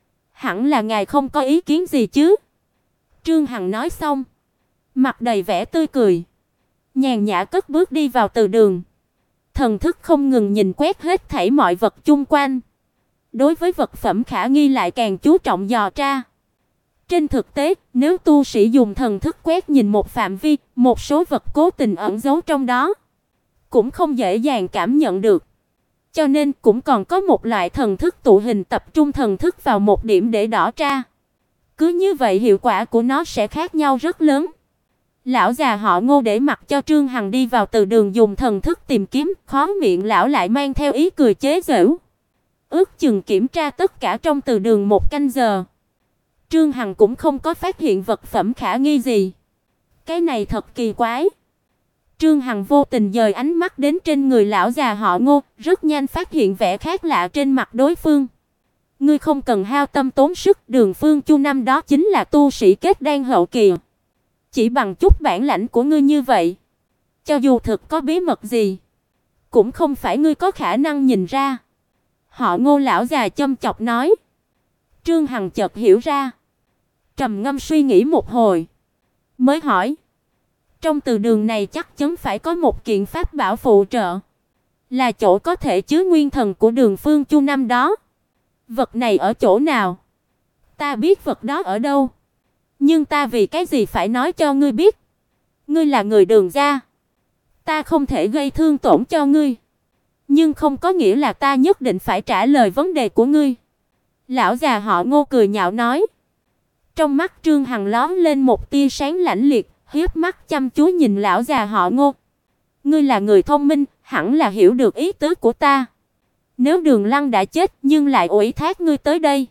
Hẳn là ngài không có ý kiến gì chứ? Trương Hằng nói xong, mặt đầy vẻ tươi cười, nhàn nhã cất bước đi vào từ đường. Thần thức không ngừng nhìn quét hết thảy mọi vật chung quanh. Đối với vật phẩm khả nghi lại càng chú trọng dò tra. Trên thực tế, nếu tu sĩ dùng thần thức quét nhìn một phạm vi, một số vật cố tình ẩn giấu trong đó, cũng không dễ dàng cảm nhận được. Cho nên cũng còn có một loại thần thức tụ hình, tập trung thần thức vào một điểm để đỏ tra. Cứ như vậy hiệu quả của nó sẽ khác nhau rất lớn. Lão già họ Ngô để mặc cho Trương Hằng đi vào từ đường dùng thần thức tìm kiếm, khóe miệng lão lại mang theo ý cười chế giễu. Ước chừng kiểm tra tất cả trong từ đường một canh giờ, Trương Hằng cũng không có phát hiện vật phẩm khả nghi gì. Cái này thật kỳ quái. Trương Hằng vô tình dời ánh mắt đến trên người lão già họ Ngô, rất nhanh phát hiện vẻ khác lạ trên mặt đối phương. Ngươi không cần hao tâm tốn sức, Đường Phương Chu năm đó chính là tu sĩ kết đan hậu kỳ. Chỉ bằng chút bản lãnh của ngươi như vậy, cho dù thực có bí mật gì, cũng không phải ngươi có khả năng nhìn ra. Họ Ngô lão già châm chọc nói. Trương Hằng chợt hiểu ra, trầm ngâm suy nghĩ một hồi, mới hỏi, trong từ đường này chắc chắn phải có một kiện pháp bảo phụ trợ, là chỗ có thể chứa nguyên thần của Đường Phương Chu năm đó. Vật này ở chỗ nào? Ta biết vật đó ở đâu, nhưng ta vì cái gì phải nói cho ngươi biết? Ngươi là người Đường gia, ta không thể gây thương tổn cho ngươi, nhưng không có nghĩa là ta nhất định phải trả lời vấn đề của ngươi. Lão già họ Ngô cười nhạo nói. Trong mắt Trương Hằng lóe lên một tia sáng lạnh liệt, hiếp mắt chăm chú nhìn lão già họ Ngô. Ngươi là người thông minh, hẳn là hiểu được ý tứ của ta. Nếu Đường Lăng đã chết nhưng lại ủy thác ngươi tới đây,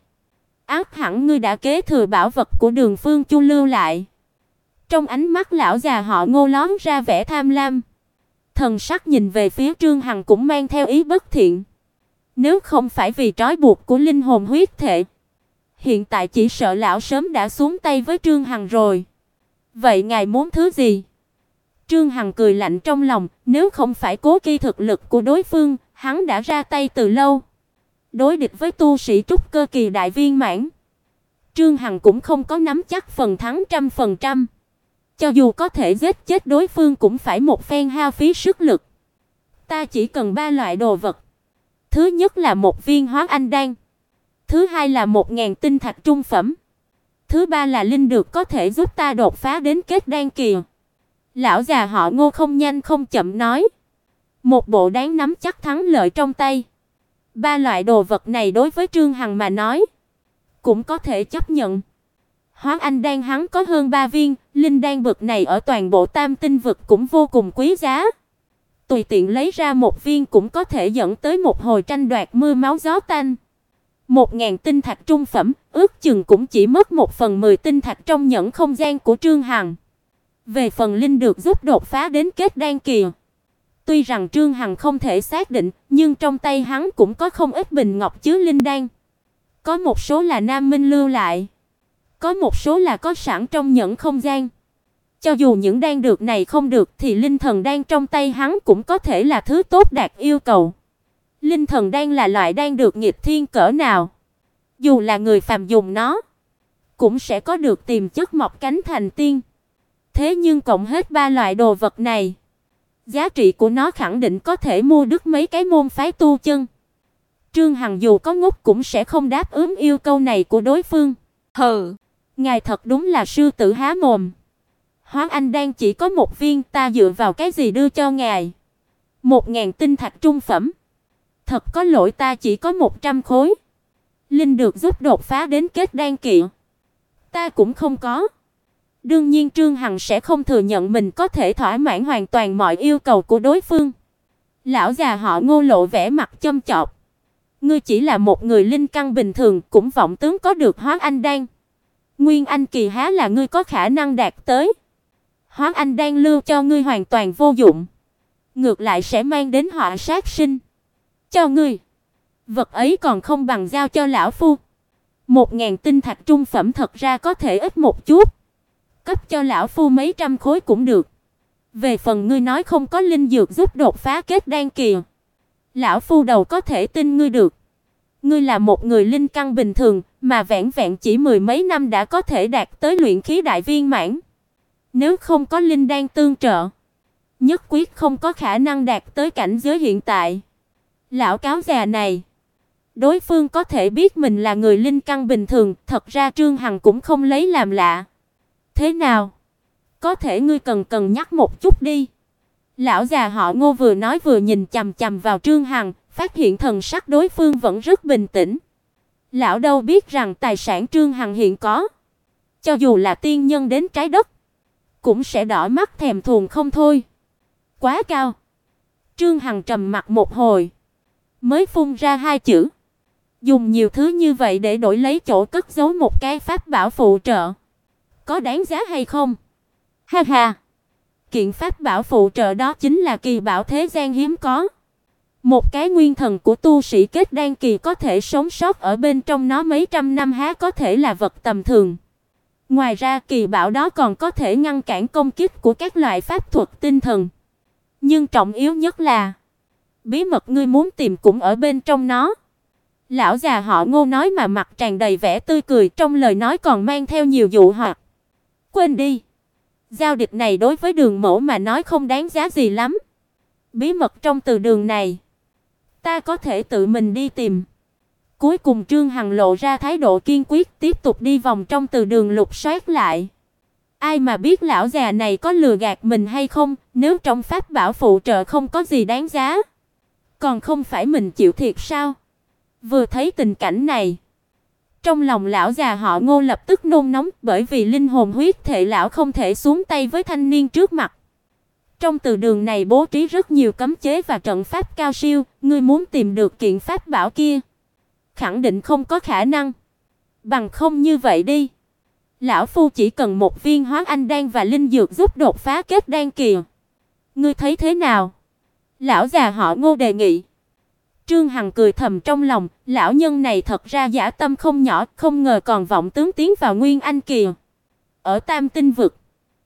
ắt hẳn ngươi đã kế thừa bảo vật của Đường Phương Chu lưu lại. Trong ánh mắt lão già họ Ngô lóe ra vẻ tham lam. Thần sắc nhìn về phía Trương Hằng cũng mang theo ý bất thiện. Nếu không phải vì trói buộc của linh hồn huyết thể, hiện tại chỉ sợ lão sớm đã xuống tay với Trương Hằng rồi. Vậy ngài muốn thứ gì? Trương Hằng cười lạnh trong lòng, nếu không phải cố kỵ thực lực của đối phương, hắn đã ra tay từ lâu. Đối địch với tu sĩ trúc cơ kỳ đại viên mãn, Trương Hằng cũng không có nắm chắc phần thắng 100%. Cho dù có thể giết chết đối phương cũng phải một phen hao phí sức lực. Ta chỉ cần 3 loại đồ vật. Thứ nhất là một viên hóa anh đan, thứ hai là 1000 tinh thạch trung phẩm, thứ ba là linh dược có thể giúp ta đột phá đến kết đan kỳ. Lão già họ Ngô không nhanh không chậm nói, một bộ đáng nắm chắc thắng lợi trong tay. 3 loại đồ vật này đối với Trương Hằng mà nói cũng có thể chấp nhận. Hóa anh đan hắn có hơn 3 viên, linh đan bậc này ở toàn bộ Tam Tinh vực cũng vô cùng quý giá. Tùy tiện lấy ra một viên cũng có thể dẫn tới một hồi tranh đoạt mưa máu gió tanh. 1000 tinh thạch trung phẩm, ước chừng cũng chỉ mất 1/10 tinh thạch trong nhẫn không gian của Trương Hằng. Về phần linh dược giúp đột phá đến kết đan kỳ, tuy rằng Trương Hằng không thể xác định, nhưng trong tay hắn cũng có không ít bình ngọc chứa linh đan. Có một số là Nam Minh lưu lại, có một số là có sẵn trong nhẫn không gian. Cho dù những đan dược này không được thì linh thần đan trong tay hắn cũng có thể là thứ tốt đạt yêu cầu. Linh thần đan là loại đan dược nghịch thiên cỡ nào, dù là người phàm dùng nó cũng sẽ có được tiềm chất mọc cánh thành tiên. Thế nhưng cộng hết ba loại đồ vật này, giá trị của nó khẳng định có thể mua được mấy cái môn phái tu chân. Trương Hằng dù có ngốc cũng sẽ không đáp ứng yêu cầu này của đối phương. Hừ, ngài thật đúng là sư tử há mồm. Hóa Anh đang chỉ có một viên, ta dựa vào cái gì đưa cho ngài? 1000 tinh thạch trung phẩm. Thật có lỗi, ta chỉ có 100 khối. Linh được giúp đột phá đến kết đan kỳ. Ta cũng không có. Đương nhiên Trương Hằng sẽ không thừa nhận mình có thể thỏa mãn hoàn toàn mọi yêu cầu của đối phương. Lão già họ Ngô lộ vẻ mặt châm chọc. Ngươi chỉ là một người linh căn bình thường, cũng vọng tướng có được Hóa Anh đan. Nguyên Anh kỳ há là ngươi có khả năng đạt tới. Hóa Anh đan lưu cho ngươi hoàn toàn vô dụng, ngược lại sẽ mang đến họa sát sinh. Cho ngươi, vật ấy còn không bằng giao cho lão phu. 1000 tinh thạch trung phẩm thật ra có thể ít một chút, cấp cho lão phu mấy trăm khối cũng được. Về phần ngươi nói không có linh dược giúp đột phá kết đan kỳ, lão phu đầu có thể tin ngươi được. Ngươi là một người linh căn bình thường, mà vẻn vẹn chỉ mười mấy năm đã có thể đạt tới luyện khí đại viên mãn. Nếu không có linh đan tương trợ, nhất quyết không có khả năng đạt tới cảnh giới hiện tại. Lão cáo già này, đối phương có thể biết mình là người linh căn bình thường, thật ra Trương Hằng cũng không lấy làm lạ. Thế nào? Có thể ngươi cần nhắc một chút đi. Lão già họ Ngô vừa nói vừa nhìn chằm chằm vào Trương Hằng, phát hiện thần sắc đối phương vẫn rất bình tĩnh. Lão đâu biết rằng tài sản Trương Hằng hiện có, cho dù là tiên nhân đến trái đất, cũng sẽ đỏ mắt thèm thuồng không thôi. Quá cao. Trương Hằng trầm mặc một hồi, mới phun ra hai chữ. Dùng nhiều thứ như vậy để đổi lấy chỗ cất giấu một cái pháp bảo phụ trợ, có đáng giá hay không? Ha ha. Kiện pháp bảo phụ trợ đó chính là kỳ bảo thế gian hiếm có. Một cái nguyên thần của tu sĩ kết đan kỳ có thể sống sót ở bên trong nó mấy trăm năm há có thể là vật tầm thường. Ngoài ra kỳ bảo đó còn có thể ngăn cản công kích của các loại pháp thuật tinh thần. Nhưng trọng yếu nhất là bí mật ngươi muốn tìm cũng ở bên trong nó. Lão già họ Ngô nói mà mặt tràn đầy vẻ tươi cười, trong lời nói còn mang theo nhiều dụ hoặc. Quên đi, giao dịch này đối với Đường Mỗ mà nói không đáng giá gì lắm. Bí mật trong từ đường này, ta có thể tự mình đi tìm. Cuối cùng Trương Hằng lộ ra thái độ kiên quyết, tiếp tục đi vòng trong từ đường lục soát lại. Ai mà biết lão già này có lừa gạt mình hay không, nếu trong pháp bảo phụ trợ không có gì đáng giá, còn không phải mình chịu thiệt sao? Vừa thấy tình cảnh này, trong lòng lão già họ Ngô lập tức nôn nóng, bởi vì linh hồn huyết thể lão không thể xuống tay với thanh niên trước mặt. Trong từ đường này bố trí rất nhiều cấm chế và trận pháp cao siêu, ngươi muốn tìm được kiện pháp bảo kia, khẳng định không có khả năng. Bằng không như vậy đi, lão phu chỉ cần một viên Hóa Anh đan và linh dược giúp đột phá kết đan kỳ. Ngươi thấy thế nào? Lão già họ Ngô đề nghị. Trương Hằng cười thầm trong lòng, lão nhân này thật ra dã tâm không nhỏ, không ngờ còn vọng tướng tiến vào Nguyên Anh kỳ. Ở Tam Tinh vực,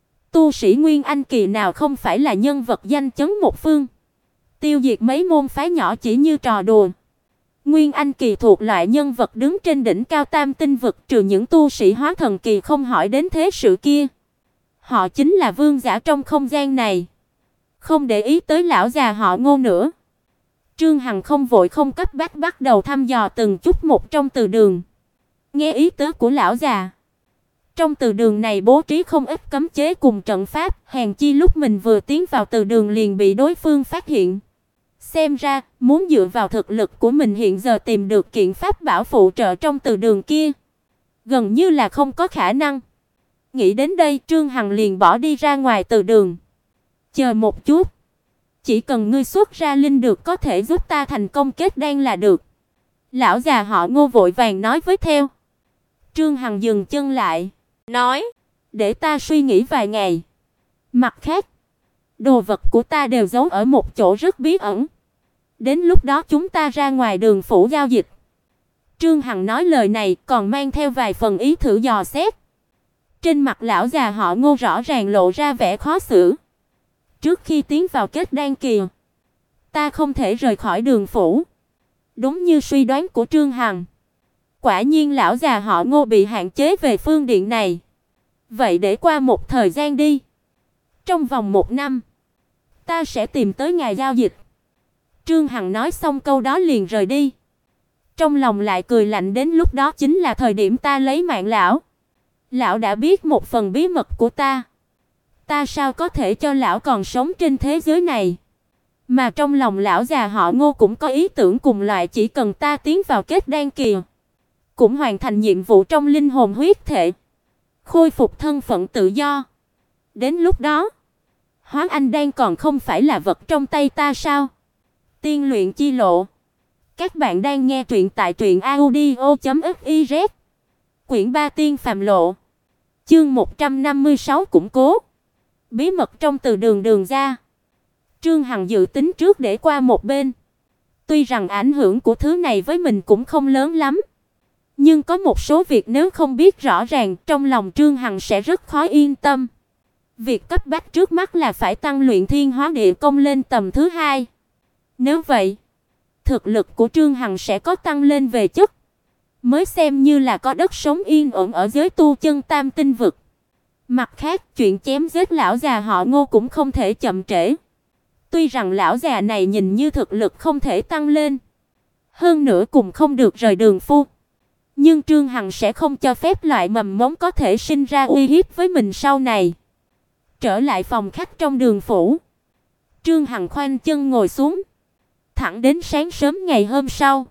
tu sĩ Nguyên Anh kỳ nào không phải là nhân vật danh chấn một phương, tiêu diệt mấy môn phái nhỏ chỉ như trò đùa. Nguyên Anh kỳ thuộc loại nhân vật đứng trên đỉnh cao Tam Tinh vực, trừ những tu sĩ hóa thần kỳ không hỏi đến thế sự kia. Họ chính là vương giả trong không gian này. Không để ý tới lão già họ Ngô nữa, Trương Hằng không vội không cấp bách bắt đầu thăm dò từng chút một trong từ đường. Nghe ý tứ của lão già, trong từ đường này bố trí không ít cấm chế cùng trận pháp, hèn chi lúc mình vừa tiến vào từ đường liền bị đối phương phát hiện. Xem ra, muốn dựa vào thực lực của mình hiện giờ tìm được kiện pháp bảo phụ trợ trong từ đường kia, gần như là không có khả năng. Nghĩ đến đây, Trương Hằng liền bỏ đi ra ngoài từ đường. Chờ một chút, chỉ cần ngươi xuất ra linh được có thể giúp ta thành công kết đan là được. Lão già họ Ngô vội vàng nói với theo. Trương Hằng dừng chân lại, nói, để ta suy nghĩ vài ngày. Mặt khác, đồ vật của ta đều giấu ở một chỗ rất bí ẩn. Đến lúc đó chúng ta ra ngoài đường phủ giao dịch. Trương Hằng nói lời này còn mang theo vài phần ý thử dò xét. Trên mặt lão già họ Ngô rõ ràng lộ ra vẻ khó xử. Trước khi tiến vào kết đan kỳ, ta không thể rời khỏi đường phủ. Đúng như suy đoán của Trương Hằng, Quả nhiên lão già họ Ngô bị hạn chế về phương diện này. Vậy để qua một thời gian đi. Trong vòng 1 năm, ta sẽ tìm tới ngài giao dịch. Trương Hằng nói xong câu đó liền rời đi. Trong lòng lại cười lạnh, đến lúc đó chính là thời điểm ta lấy mạng lão. Lão đã biết một phần bí mật của ta. Ta sao có thể cho lão còn sống trên thế giới này? Mà trong lòng lão già họ Ngô cũng có ý tưởng cùng loại, chỉ cần ta tiến vào kết đan kỳ, cũng hoàn thành nhiệm vụ trong linh hồn huyết thể, khôi phục thân phận tự do. Đến lúc đó, hóa anh đan còn không phải là vật trong tay ta sao? Tiên luyện chi lộ. Các bạn đang nghe truyện tại truyệnaudio.fiz. Quyển 3 Tiên phàm lộ. Chương 156 củng cố. Bí mật trong từ đường ra. Trương Hằng dự tính trước để qua một bên. Tuy rằng ảnh hưởng của thứ này với mình cũng không lớn lắm, nhưng có một số việc nếu không biết rõ ràng, trong lòng Trương Hằng sẽ rất khó yên tâm. Việc cấp bách trước mắt là phải tăng luyện Thiên Hóa Địa Công lên tầm thứ 2. Nếu vậy, thực lực của Trương Hằng sẽ có tăng lên về chất, mới xem như là có đất sống yên ổn ở giới tu chân Tam tinh vực. Mặt khác, chuyện chém giết lão già họ Ngô cũng không thể chậm trễ. Tuy rằng lão già này nhìn như thực lực không thể tăng lên, hơn nữa cũng không được rời Đường Phu, nhưng Trương Hằng sẽ không cho phép loại mầm mống có thể sinh ra uy hiếp với mình sau này. Trở lại phòng khách trong Đường phủ, Trương Hằng khoanh chân ngồi xuống, thẳng đến sáng sớm ngày hôm sau,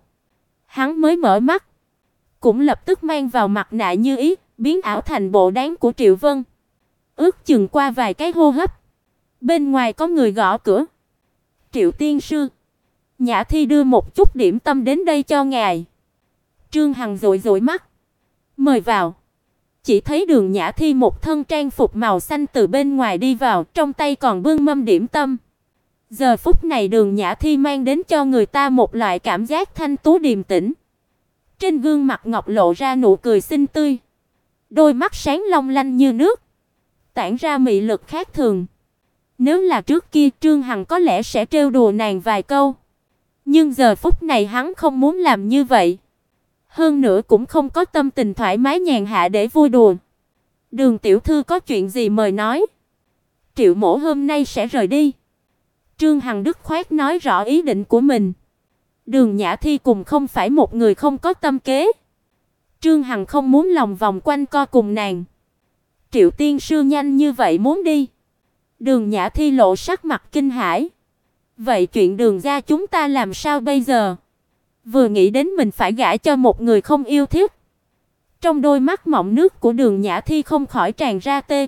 hắn mới mở mắt, cũng lập tức mang vào mặt nạ như ý, biến ảo thành bộ dáng của Triệu Vân. Ước chừng qua vài cái hô hấp, bên ngoài có người gõ cửa. "Triệu tiên sư, Nhã Thi đưa một chút điểm tâm đến đây cho ngài." Trương Hằng dụi dụi mắt, "Mời vào." Chỉ thấy Đường Nhã Thi một thân trang phục màu xanh từ bên ngoài đi vào, trong tay còn bưng mâm điểm tâm. Giờ phút này Đường Nhã Thi mang đến cho người ta một loại cảm giác thanh tú điềm tĩnh. Trên gương mặt ngọc lộ ra nụ cười xinh tươi, đôi mắt sáng long lanh như nước, tản ra mị lực khác thường. Nếu là trước kia, Trương Hằng có lẽ sẽ trêu đùa nàng vài câu, nhưng giờ phút này hắn không muốn làm như vậy. Hơn nữa cũng không có tâm tình thoải mái nhàn hạ để vui đùa. "Đường tiểu thư có chuyện gì mời nói." "Triệu mỗ hôm nay sẽ rời đi." Trương Hằng dứt khoát nói rõ ý định của mình. Đường Nhã Thi cùng không phải một người không có tâm kế. Trương Hằng không muốn lòng vòng quanh co cùng nàng. "Triệu tiên sư nhanh như vậy muốn đi?" Đường Nhã Thi lộ sắc mặt kinh hãi. "Vậy chuyện Đường gia chúng ta làm sao bây giờ?" Vừa nghĩ đến mình phải gả cho một người không yêu thích, trong đôi mắt mọng nước của Đường Nhã Thi không khỏi tràn ra tê.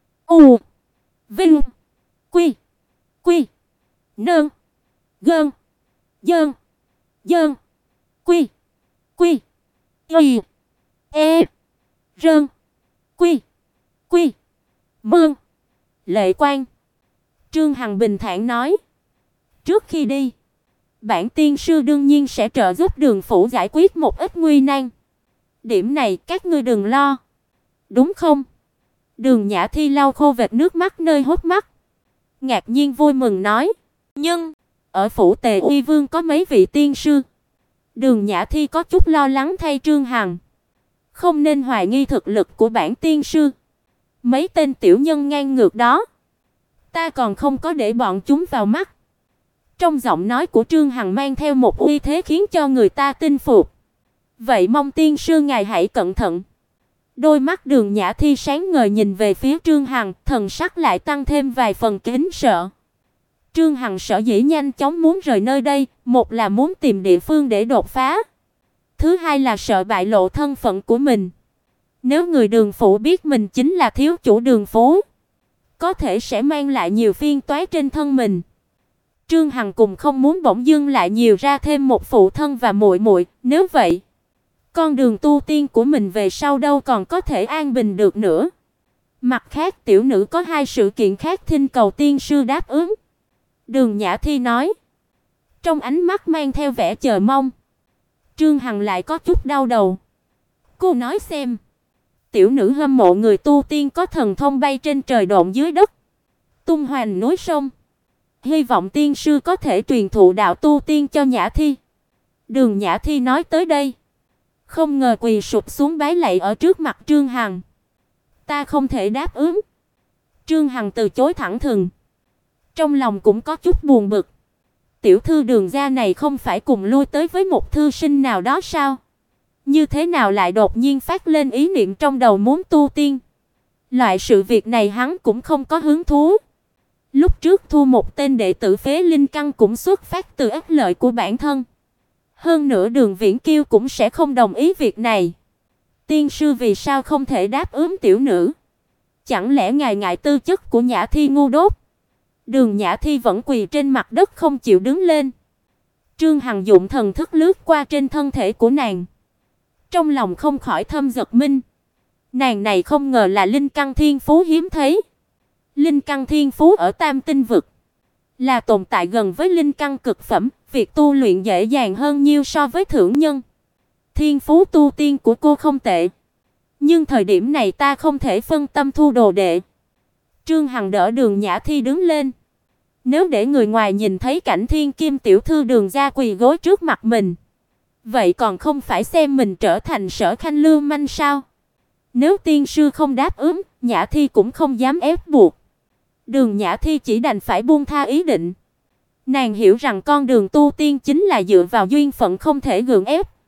U Vinh Quy Quy Nương Gơn Dơn Dơn Quy Quy Y E Rơn Quy Quy Mương. "Lệ Quan." Trương Hằng bình thản nói. "Trước khi đi, bản tiên sư đương nhiên sẽ trợ giúp Đường phủ giải quyết một ít nguy nan. Điểm này các ngươi đừng lo." "Đúng không?" Đường Nhã Thi lau khô vệt nước mắt nơi hốc mắt, ngạc nhiên vui mừng nói. "Nhưng ở phủ Tề Uy Vương có mấy vị tiên sư." Đường Nhã Thi có chút lo lắng thay Trương Hằng. "Không nên hoài nghi thực lực của bản tiên sư. Mấy tên tiểu nhân ngang ngược đó, ta còn không có để bọn chúng vào mắt." Trong giọng nói của Trương Hằng mang theo một uy thế khiến cho người ta tin phục. "Vậy mong tiên sư ngài hãy cẩn thận." Đôi mắt Đường Nhã Thi sáng ngời nhìn về phía Trương Hằng, thần sắc lại tăng thêm vài phần kính sợ. Trương Hằng sở dĩ nhanh chóng muốn rời nơi đây, một là muốn tìm địa phương để đột phá, thứ hai là sợ bại lộ thân phận của mình. Nếu người Đường phủ biết mình chính là thiếu chủ Đường phố, có thể sẽ mang lại nhiều phiền toái trên thân mình. Trương Hằng cùng không muốn bỗng dưng lại nhiều ra thêm một phụ thân và muội muội, nếu vậy, con đường tu tiên của mình về sau đâu còn có thể an bình được nữa. Mặt khác, tiểu nữ có 2 sự kiện khác thỉnh cầu tiên sư đáp ứng." Đường Nhã Thi nói, trong ánh mắt mang theo vẻ chờ mong. Trương Hằng lại có chút đau đầu. "Cô nói xem." "Tiểu nữ hâm mộ người tu tiên có thần thông bay trên trời độn dưới đất, tung hoành núi sông. Hy vọng tiên sư có thể truyền thụ đạo tu tiên cho Nhã Thi." Đường Nhã Thi nói tới đây, không ngờ quỳ sụp xuống bái lạy ở trước mặt Trương Hằng. Ta không thể đáp ứng. Trương Hằng từ chối thẳng thừng. Trong lòng cũng có chút buồn bực. Tiểu thư Đường gia này không phải cùng lui tới với một thư sinh nào đó sao? Như thế nào lại đột nhiên phát lên ý niệm trong đầu muốn tu tiên? Loại sự việc này hắn cũng không có hứng thú. Lúc trước thu một tên đệ tử phế linh căn cũng xuất phát từ ích lợi của bản thân. Hơn nữa Đường Viễn Kiêu cũng sẽ không đồng ý việc này. Tiên sư vì sao không thể đáp ứng tiểu nữ? Chẳng lẽ ngài ngại tư chất của Nhã Thi ngu đốt? Đường Nhã Thi vẫn quỳ trên mặt đất không chịu đứng lên. Trương Hằng dụng thần thức lướt qua trên thân thể của nàng. Trong lòng không khỏi thầm giật mình. Nàng này không ngờ là linh căn thiên phú hiếm thấy. Linh căn thiên phú ở Tam Tinh vực là tồn tại gần với linh căn cực phẩm, việc tu luyện dễ dàng hơn nhiều so với thượng nhân. Thiên phú tu tiên của cô không tệ, nhưng thời điểm này ta không thể phân tâm thu đồ đệ. Trương Hằng đỡ Đường Nhã Thi đứng lên. Nếu để người ngoài nhìn thấy cảnh Thiên Kim tiểu thư Đường gia quỳ gối trước mặt mình, vậy còn không phải xem mình trở thành Sở Khanh lưu manh sao? Nếu tiên sư không đáp ứng, Nhã Thi cũng không dám ép buộc. Đường Nhã Thi chỉ đành phải buông tha ý định. Nàng hiểu rằng con đường tu tiên chính là dựa vào duyên phận không thể gượng ép.